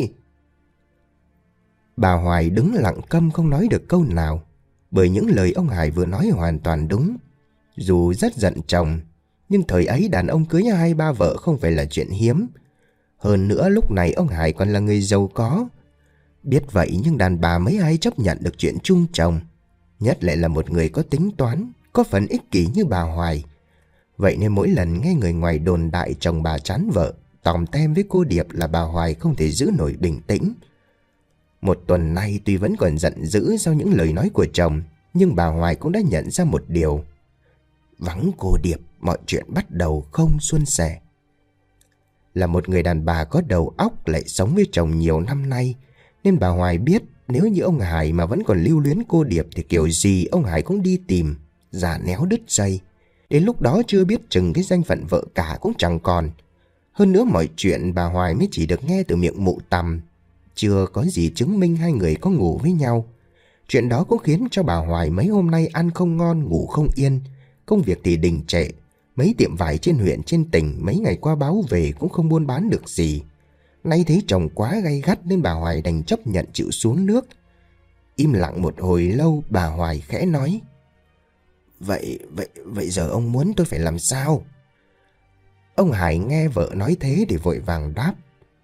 S2: Bà Hoài đứng lặng câm không nói được câu nào, bởi những lời ông Hải vừa nói hoàn toàn đúng. Dù rất giận chồng, nhưng thời ấy đàn ông cưới 2-3 vợ không phải là chuyện hiếm. Hơn nữa lúc này ông Hải còn là người giàu có. Biết vậy nhưng đàn bà mấy ai chấp nhận được chuyện chung chồng, nhất lại là một người có tính toán, có phần ích kỷ như bà Hoài. Vậy nên mỗi lần nghe người ngoài đồn đại chồng bà chán vợ, tòm tem với cô Điệp là bà Hoài không thể giữ nổi bình tĩnh. Một tuần nay tuy vẫn còn giận dữ sau những lời nói của chồng, nhưng bà Hoài cũng đã nhận ra một điều: vắng cô Điệp, mọi chuyện bắt đầu không suôn sẻ. Là một người đàn bà có đầu óc lại sống với chồng nhiều năm nay, nên bà Hoài biết nếu như ông Hải mà vẫn còn lưu luyến cô Điệp thì kiểu gì ông Hải cũng đi tìm, giả néo đứt dây. Đến lúc đó chưa biết chừng cái danh phận vợ cả cũng chẳng còn. Hơn nữa mọi chuyện bà Hoài mới chỉ được nghe từ miệng mụ Tằm, chưa có gì chứng minh hai người có ngủ với nhau. Chuyện đó cũng khiến cho bà Hoài mấy hôm nay ăn không ngon ngủ không yên. Công việc thì đình trệ. Mấy tiệm vải trên huyện trên tỉnh mấy ngày qua báo về cũng không buôn bán được gì. Nay thấy chồng quá gay gắt nên bà Hoài đành chấp nhận chịu xuống nước. Im lặng một hồi lâu, bà Hoài khẽ nói: Vậy giờ ông muốn tôi phải làm sao? Ông Hải nghe vợ nói thế thì vội vàng đáp: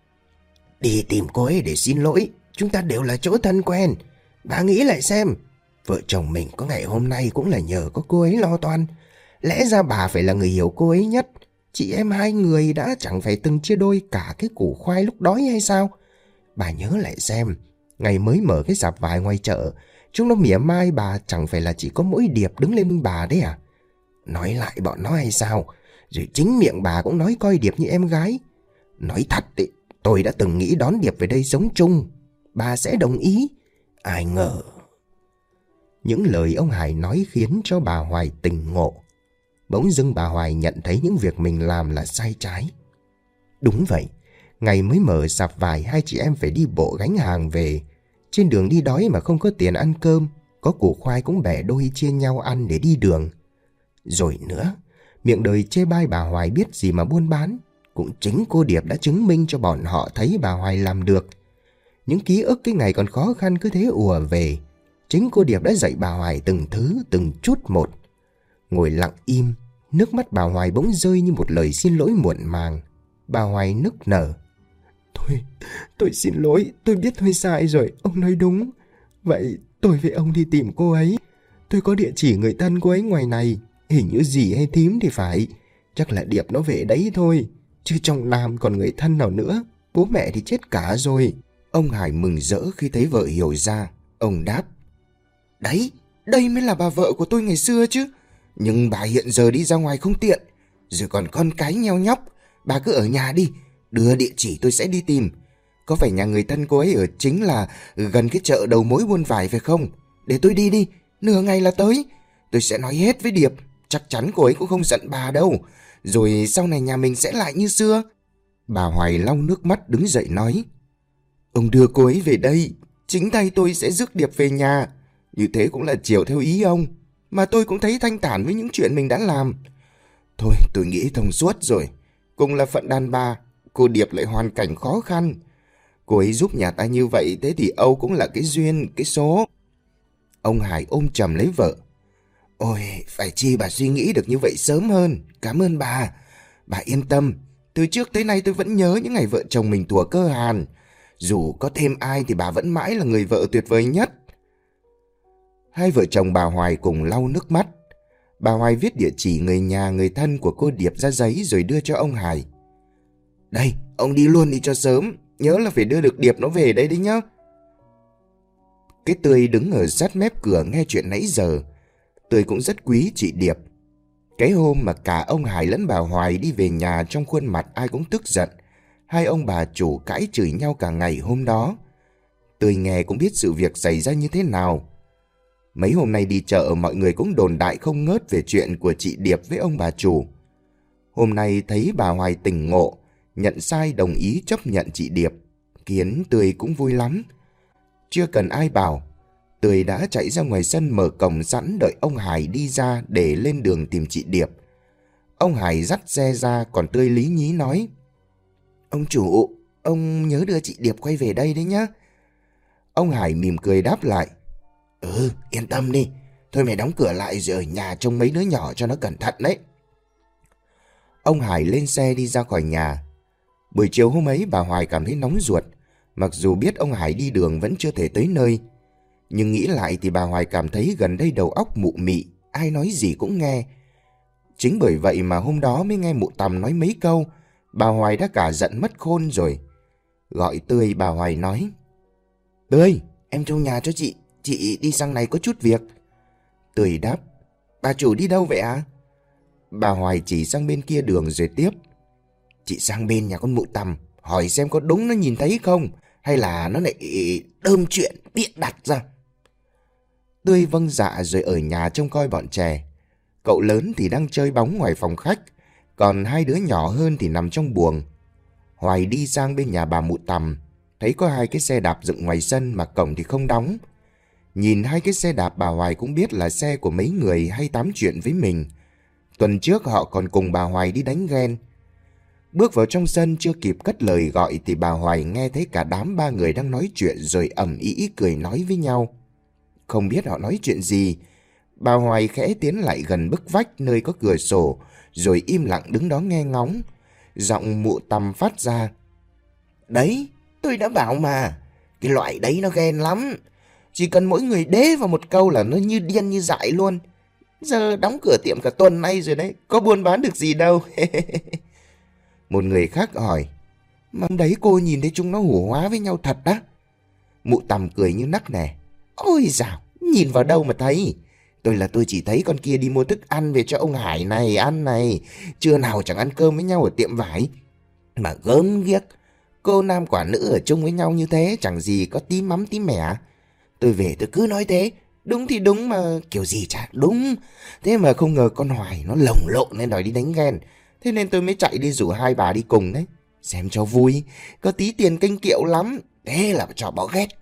S2: Đi tìm cô ấy để xin lỗi. Chúng ta đều là chỗ thân quen. Bà nghĩ lại xem, vợ chồng mình có ngày hôm nay cũng là nhờ có cô ấy lo toan. Lẽ ra bà phải là người hiểu cô ấy nhất. Chị em hai người đã chẳng phải từng chia đôi cả cái củ khoai lúc đói hay sao? Bà nhớ lại xem, ngày mới mở cái sạp vải ngoài chợ, chúng nó mỉa mai bà chẳng phải là chỉ có mỗi Điệp đứng lên bên bà đấy à? Nói lại bọn nó hay sao? Rồi chính miệng bà cũng nói coi Điệp như em gái. Nói thật đấy, tôi đã từng nghĩ đón Điệp về đây sống chung, bà sẽ đồng ý. Ai ngờ. Những lời ông Hải nói khiến cho bà Hoài tỉnh ngộ. Bỗng dưng bà Hoài nhận thấy những việc mình làm là sai trái. Đúng vậy, ngày mới mở sạp vải hai chị em phải đi bộ gánh hàng về. Trên đường đi đói mà không có tiền ăn cơm, có củ khoai cũng bẻ đôi chia nhau ăn để đi đường. Rồi nữa, miệng đời chê bai bà Hoài biết gì mà buôn bán. Cũng chính cô Điệp đã chứng minh cho bọn họ thấy bà Hoài làm được. Những ký ức cái ngày còn khó khăn cứ thế ùa về. Chính cô Điệp đã dạy bà Hoài từng thứ, từng chút một. Ngồi lặng im, nước mắt bà Hoài bỗng rơi như một lời xin lỗi muộn màng. Bà Hoài nức nở: Tôi xin lỗi, tôi biết tôi sai rồi, ông nói đúng. Vậy tôi với ông đi tìm cô ấy. Tôi có địa chỉ người thân cô ấy ngoài này, hình như dì hay thím thì phải. Chắc là Điệp nó về đấy thôi, chứ trong Nam còn người thân nào nữa. Bố mẹ thì chết cả rồi. Ông Hải mừng rỡ khi thấy vợ hiểu ra. Ông đáp: Đấy, đây mới là bà vợ của tôi ngày xưa chứ. Nhưng bà hiện giờ đi ra ngoài không tiện, rồi còn con cái nheo nhóc. Bà cứ ở nhà đi, đưa địa chỉ tôi sẽ đi tìm. Có phải nhà người thân cô ấy ở chính là gần cái chợ đầu mối buôn vải phải không? Để tôi đi đi, nửa ngày là tới. Tôi sẽ nói hết với Điệp, chắc chắn cô ấy cũng không giận bà đâu. Rồi sau này nhà mình sẽ lại như xưa. Bà Hoài lau nước mắt đứng dậy nói: Ông đưa cô ấy về đây, chính tay tôi sẽ rước Điệp về nhà. Như thế cũng là chiều theo ý ông. Mà tôi cũng thấy thanh thản với những chuyện mình đã làm. Thôi tôi nghĩ thông suốt rồi. Cùng là phận đàn bà, cô Điệp lại hoàn cảnh khó khăn. Cô ấy giúp nhà ta như vậy, thế thì Âu cũng là cái duyên, cái số. Ông Hải ôm chầm lấy vợ: Ôi, phải chi bà suy nghĩ được như vậy sớm hơn. Cảm ơn bà. Bà yên tâm, từ trước tới nay tôi vẫn nhớ những ngày vợ chồng mình thủa cơ hàn. Dù có thêm ai thì bà vẫn mãi là người vợ tuyệt vời nhất. Hai vợ chồng bà Hoài cùng lau nước mắt. Bà Hoài viết địa chỉ người nhà người thân của cô Điệp ra giấy rồi đưa cho ông Hải. Đây, ông đi luôn đi cho sớm. Nhớ là phải đưa được Điệp nó về đây đấy nhá. Cái Tươi đứng ở sát mép cửa nghe chuyện nãy giờ. Tươi cũng rất quý chị Điệp. Cái hôm mà cả ông Hải lẫn bà Hoài đi về nhà, trong khuôn mặt ai cũng tức giận. Hai ông bà chủ cãi chửi nhau cả ngày hôm đó. Tươi nghe cũng biết sự việc xảy ra như thế nào. Mấy hôm nay đi chợ mọi người cũng đồn đại không ngớt về chuyện của chị Điệp với ông bà chủ. Hôm nay thấy bà Hoài tỉnh ngộ, nhận sai đồng ý chấp nhận chị Điệp, khiến Tươi cũng vui lắm. Chưa cần ai bảo, Tươi đã chạy ra ngoài sân mở cổng sẵn đợi ông Hải đi ra để lên đường tìm chị Điệp. Ông Hải dắt xe ra, còn Tươi lý nhí nói: Ông chủ, ông nhớ đưa chị Điệp quay về đây đấy nhá. Ông Hải mỉm cười đáp lại: Yên tâm đi. Thôi mày đóng cửa lại rồi ở nhà trông mấy đứa nhỏ cho nó cẩn thận đấy. Ông Hải lên xe đi ra khỏi nhà. Buổi chiều hôm ấy bà Hoài cảm thấy nóng ruột. Mặc dù biết ông Hải đi đường vẫn chưa thể tới nơi, nhưng nghĩ lại thì bà Hoài cảm thấy gần đây đầu óc mụ mị, ai nói gì cũng nghe. Chính bởi vậy mà hôm đó mới nghe mụ Tằm nói mấy câu, bà Hoài đã cả giận mất khôn rồi. Gọi Tươi, bà Hoài nói: Tươi, em trông nhà cho chị đi sang này có chút việc. Tươi đáp: Bà chủ đi đâu vậy ạ? Bà Hoài chỉ sang bên kia đường rồi tiếp: Chị sang bên nhà con mụ Tằm, hỏi xem có đúng nó nhìn thấy không, hay là nó lại đơm chuyện bịa đặt ra.
S1: Tươi vâng dạ rồi ở nhà trông coi bọn trẻ. Cậu lớn thì đang chơi bóng ngoài phòng khách, còn hai đứa nhỏ hơn thì nằm trong buồng. Hoài đi sang bên nhà bà Mụ Tằm, thấy có hai cái xe đạp dựng ngoài sân mà cổng thì không đóng. Nhìn hai cái xe đạp bà Hoài cũng biết là xe của mấy người hay tám chuyện với mình. Tuần trước họ còn cùng bà Hoài đi đánh ghen. Bước vào trong sân chưa kịp cất lời gọi thì bà Hoài nghe thấy cả đám ba người đang nói chuyện rồi ầm ĩ cười nói với nhau. Không biết họ nói chuyện gì, bà Hoài khẽ tiến lại gần bức vách nơi có cửa sổ, rồi im lặng đứng đó nghe ngóng. Giọng Mụ Tằm phát ra.
S2: Đấy, tôi đã bảo mà, cái loại đấy nó ghen lắm. Chỉ cần mỗi người đế vào một câu là nó như điên như dại luôn. Giờ đóng cửa tiệm cả tuần nay rồi đấy, có buôn bán được gì đâu.
S1: Một người khác hỏi.
S2: Mà đấy cô nhìn thấy chúng nó hủ hóa với nhau thật á?
S1: Mụ Tằm cười như nắc nẻ.
S2: Ôi dào, nhìn vào đâu mà thấy. Tôi chỉ thấy con kia đi mua thức ăn về cho ông Hải này ăn này. Trưa nào chẳng ăn cơm với nhau ở tiệm vải. Mà gớm ghiếc, cô nam quả nữ ở chung với nhau như thế chẳng gì có tí mắm tí mẻ. Tôi về tôi cứ nói thế. Đúng thì đúng mà kiểu gì chả đúng. Thế mà không ngờ con Hoài nó lồng lộn nên đòi đi đánh ghen. Thế nên tôi mới chạy đi rủ hai bà đi cùng đấy. Xem cho vui, có tí tiền kênh kiệu lắm. Thế là trò bỏ ghét.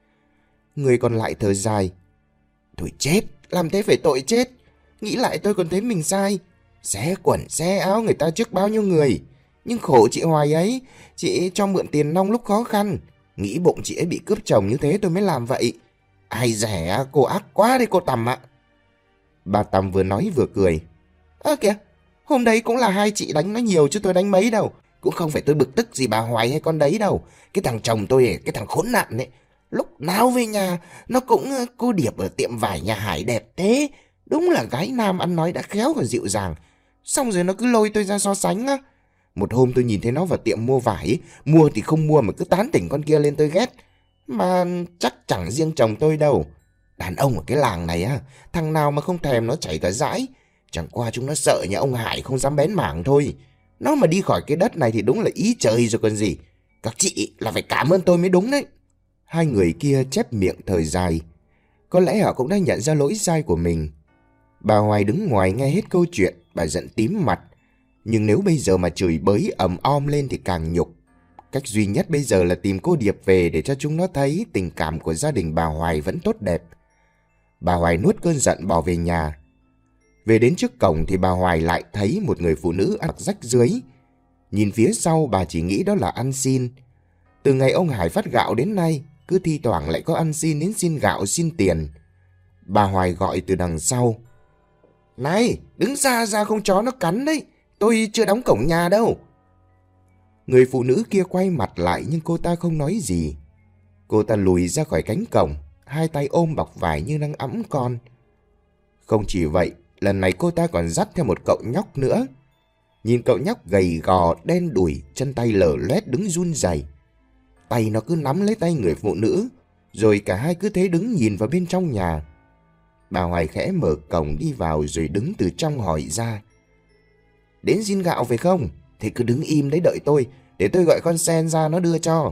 S1: Người còn lại thở dài.
S2: Thôi chết, làm thế phải tội chết. Nghĩ lại tôi còn thấy mình sai. Xé quần xé áo người ta trước bao nhiêu người. Nhưng khổ chị Hoài ấy, chị cho mượn tiền nong lúc khó khăn. Nghĩ bụng chị ấy bị cướp chồng như thế tôi mới làm vậy. Ai dè, cô ác quá đấy cô Tằm ạ.
S1: Bà Tằm vừa nói vừa cười.
S2: Kìa, hôm đấy cũng là hai chị đánh nó nhiều chứ tôi đánh mấy đâu. Cũng không phải tôi bực tức gì bà Hoài hay con đấy đâu. Cái thằng chồng tôi, cái thằng khốn nạn ấy, lúc nào về nhà nó cũng cô điệp ở tiệm vải nhà Hải đẹp thế. Đúng là gái nam ăn nói đã khéo và dịu dàng. Xong rồi nó cứ lôi tôi ra so sánh á. Một hôm tôi nhìn thấy nó vào tiệm mua vải, mua thì không mua mà cứ tán tỉnh con kia lên tôi ghét. Mà chắc chẳng riêng chồng tôi đâu. Đàn ông ở cái làng này á, thằng nào mà không thèm nó chảy cả dãi. Chẳng qua chúng nó sợ nhà ông Hải không dám bén mảng thôi. Nó mà đi khỏi cái đất này thì đúng là ý trời rồi còn gì. Các chị là phải cảm ơn tôi mới đúng đấy.
S1: Hai người kia chép miệng thời dài. Có lẽ họ cũng đã nhận ra lỗi sai của mình. Bà Hoài đứng ngoài nghe hết câu chuyện, bà giận tím mặt. Nhưng nếu bây giờ mà chửi bới ầm om lên thì càng nhục. Cách duy nhất bây giờ là tìm cô Điệp về để cho chúng nó thấy tình cảm của gia đình bà Hoài vẫn tốt đẹp. Bà Hoài nuốt cơn giận bỏ về nhà. Về đến trước cổng thì bà Hoài lại thấy một người phụ nữ ăn mặc rách rưới. Nhìn phía sau bà chỉ nghĩ đó là ăn xin. Từ ngày ông Hải phát gạo đến nay, cứ thi thoảng lại có ăn xin đến xin gạo xin tiền. Bà Hoài gọi từ đằng sau.
S2: Này, đứng xa ra không chó nó cắn đấy. Tôi chưa đóng cổng nhà đâu.
S1: Người phụ nữ kia quay mặt lại nhưng cô ta không nói gì. Cô ta lùi ra khỏi cánh cổng, hai tay ôm bọc vải như đang ẵm con. Không chỉ vậy, lần này cô ta còn dắt theo một cậu nhóc nữa. Nhìn cậu nhóc gầy gò, đen đủi, chân tay lở loét đứng run rẩy. Tay nó cứ nắm lấy tay người phụ nữ, rồi cả hai cứ thế đứng nhìn vào bên trong nhà. Bà Hoài khẽ mở cổng đi vào rồi đứng từ trong hỏi ra.
S2: Đến xin gạo phải không? Thì cứ đứng im đấy đợi tôi, để tôi gọi con sen ra nó đưa cho.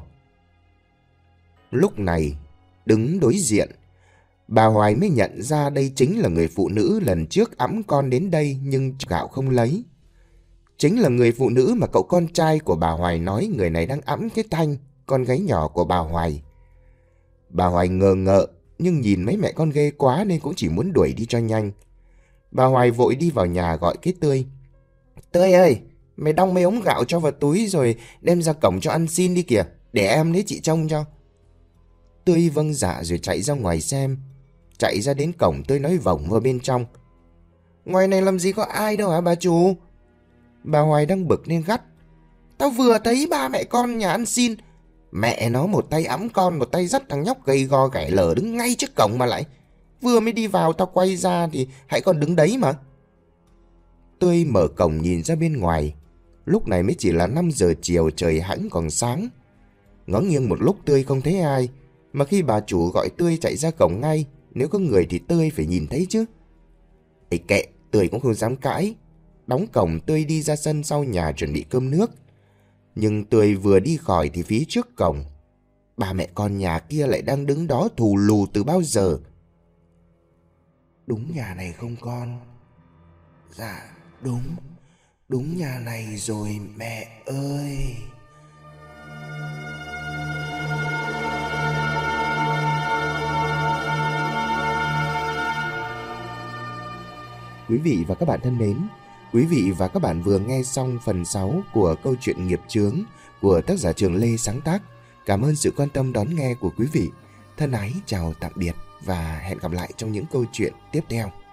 S1: Lúc này, đứng đối diện, bà Hoài mới nhận ra đây chính là người phụ nữ lần trước ẵm con đến đây nhưng gạo không lấy. Chính là người phụ nữ mà cậu con trai của bà Hoài nói người này đang ẵm cái Thanh, con gái nhỏ của bà Hoài. Bà Hoài ngờ ngợ, nhưng nhìn mấy mẹ con ghê quá nên cũng chỉ muốn đuổi đi cho nhanh. Bà Hoài vội đi vào nhà gọi cái Tươi.
S2: Tươi ơi, mày đong mấy ống gạo cho vào túi rồi đem ra cổng cho ăn xin đi kìa, để em lấy chị trông cho.
S1: Tươi vâng dạ rồi chạy ra ngoài xem. Chạy ra đến cổng Tươi nói vọng vào bên trong.
S2: Ngoài này làm gì có ai đâu hả bà chủ?
S1: Bà Hoài đang bực nên gắt.
S2: Tao vừa thấy ba mẹ con nhà ăn xin. Mẹ nó một tay ẵm con, một tay dắt thằng nhóc gầy gò ghẻ lở đứng ngay trước cổng mà lại. Vừa mới đi vào tao quay ra thì hãy còn đứng đấy mà.
S1: Tươi mở cổng nhìn ra bên ngoài. Lúc này mới chỉ là 5 giờ chiều, trời hẵng còn sáng. Ngó nghiêng một lúc Tươi không thấy ai. Mà khi bà chủ gọi Tươi chạy ra cổng ngay, nếu có người thì Tươi phải nhìn thấy chứ. Ê kệ, Tươi cũng không dám cãi. Đóng cổng Tươi đi ra sân sau nhà chuẩn bị cơm nước. Nhưng Tươi vừa đi khỏi thì phía trước cổng,
S2: Ba mẹ con nhà kia lại đang đứng đó thù lù từ bao giờ. Đúng nhà này không con? Dạ đúng, đúng nhà này rồi mẹ ơi.
S1: Quý vị và các bạn thân mến, quý vị và các bạn vừa nghe xong phần 6 của câu chuyện Nghiệp Chướng của tác giả Trường Lê sáng tác. Cảm ơn sự quan tâm đón nghe của quý vị. Thân ái chào tạm biệt và hẹn gặp lại trong những câu chuyện tiếp theo.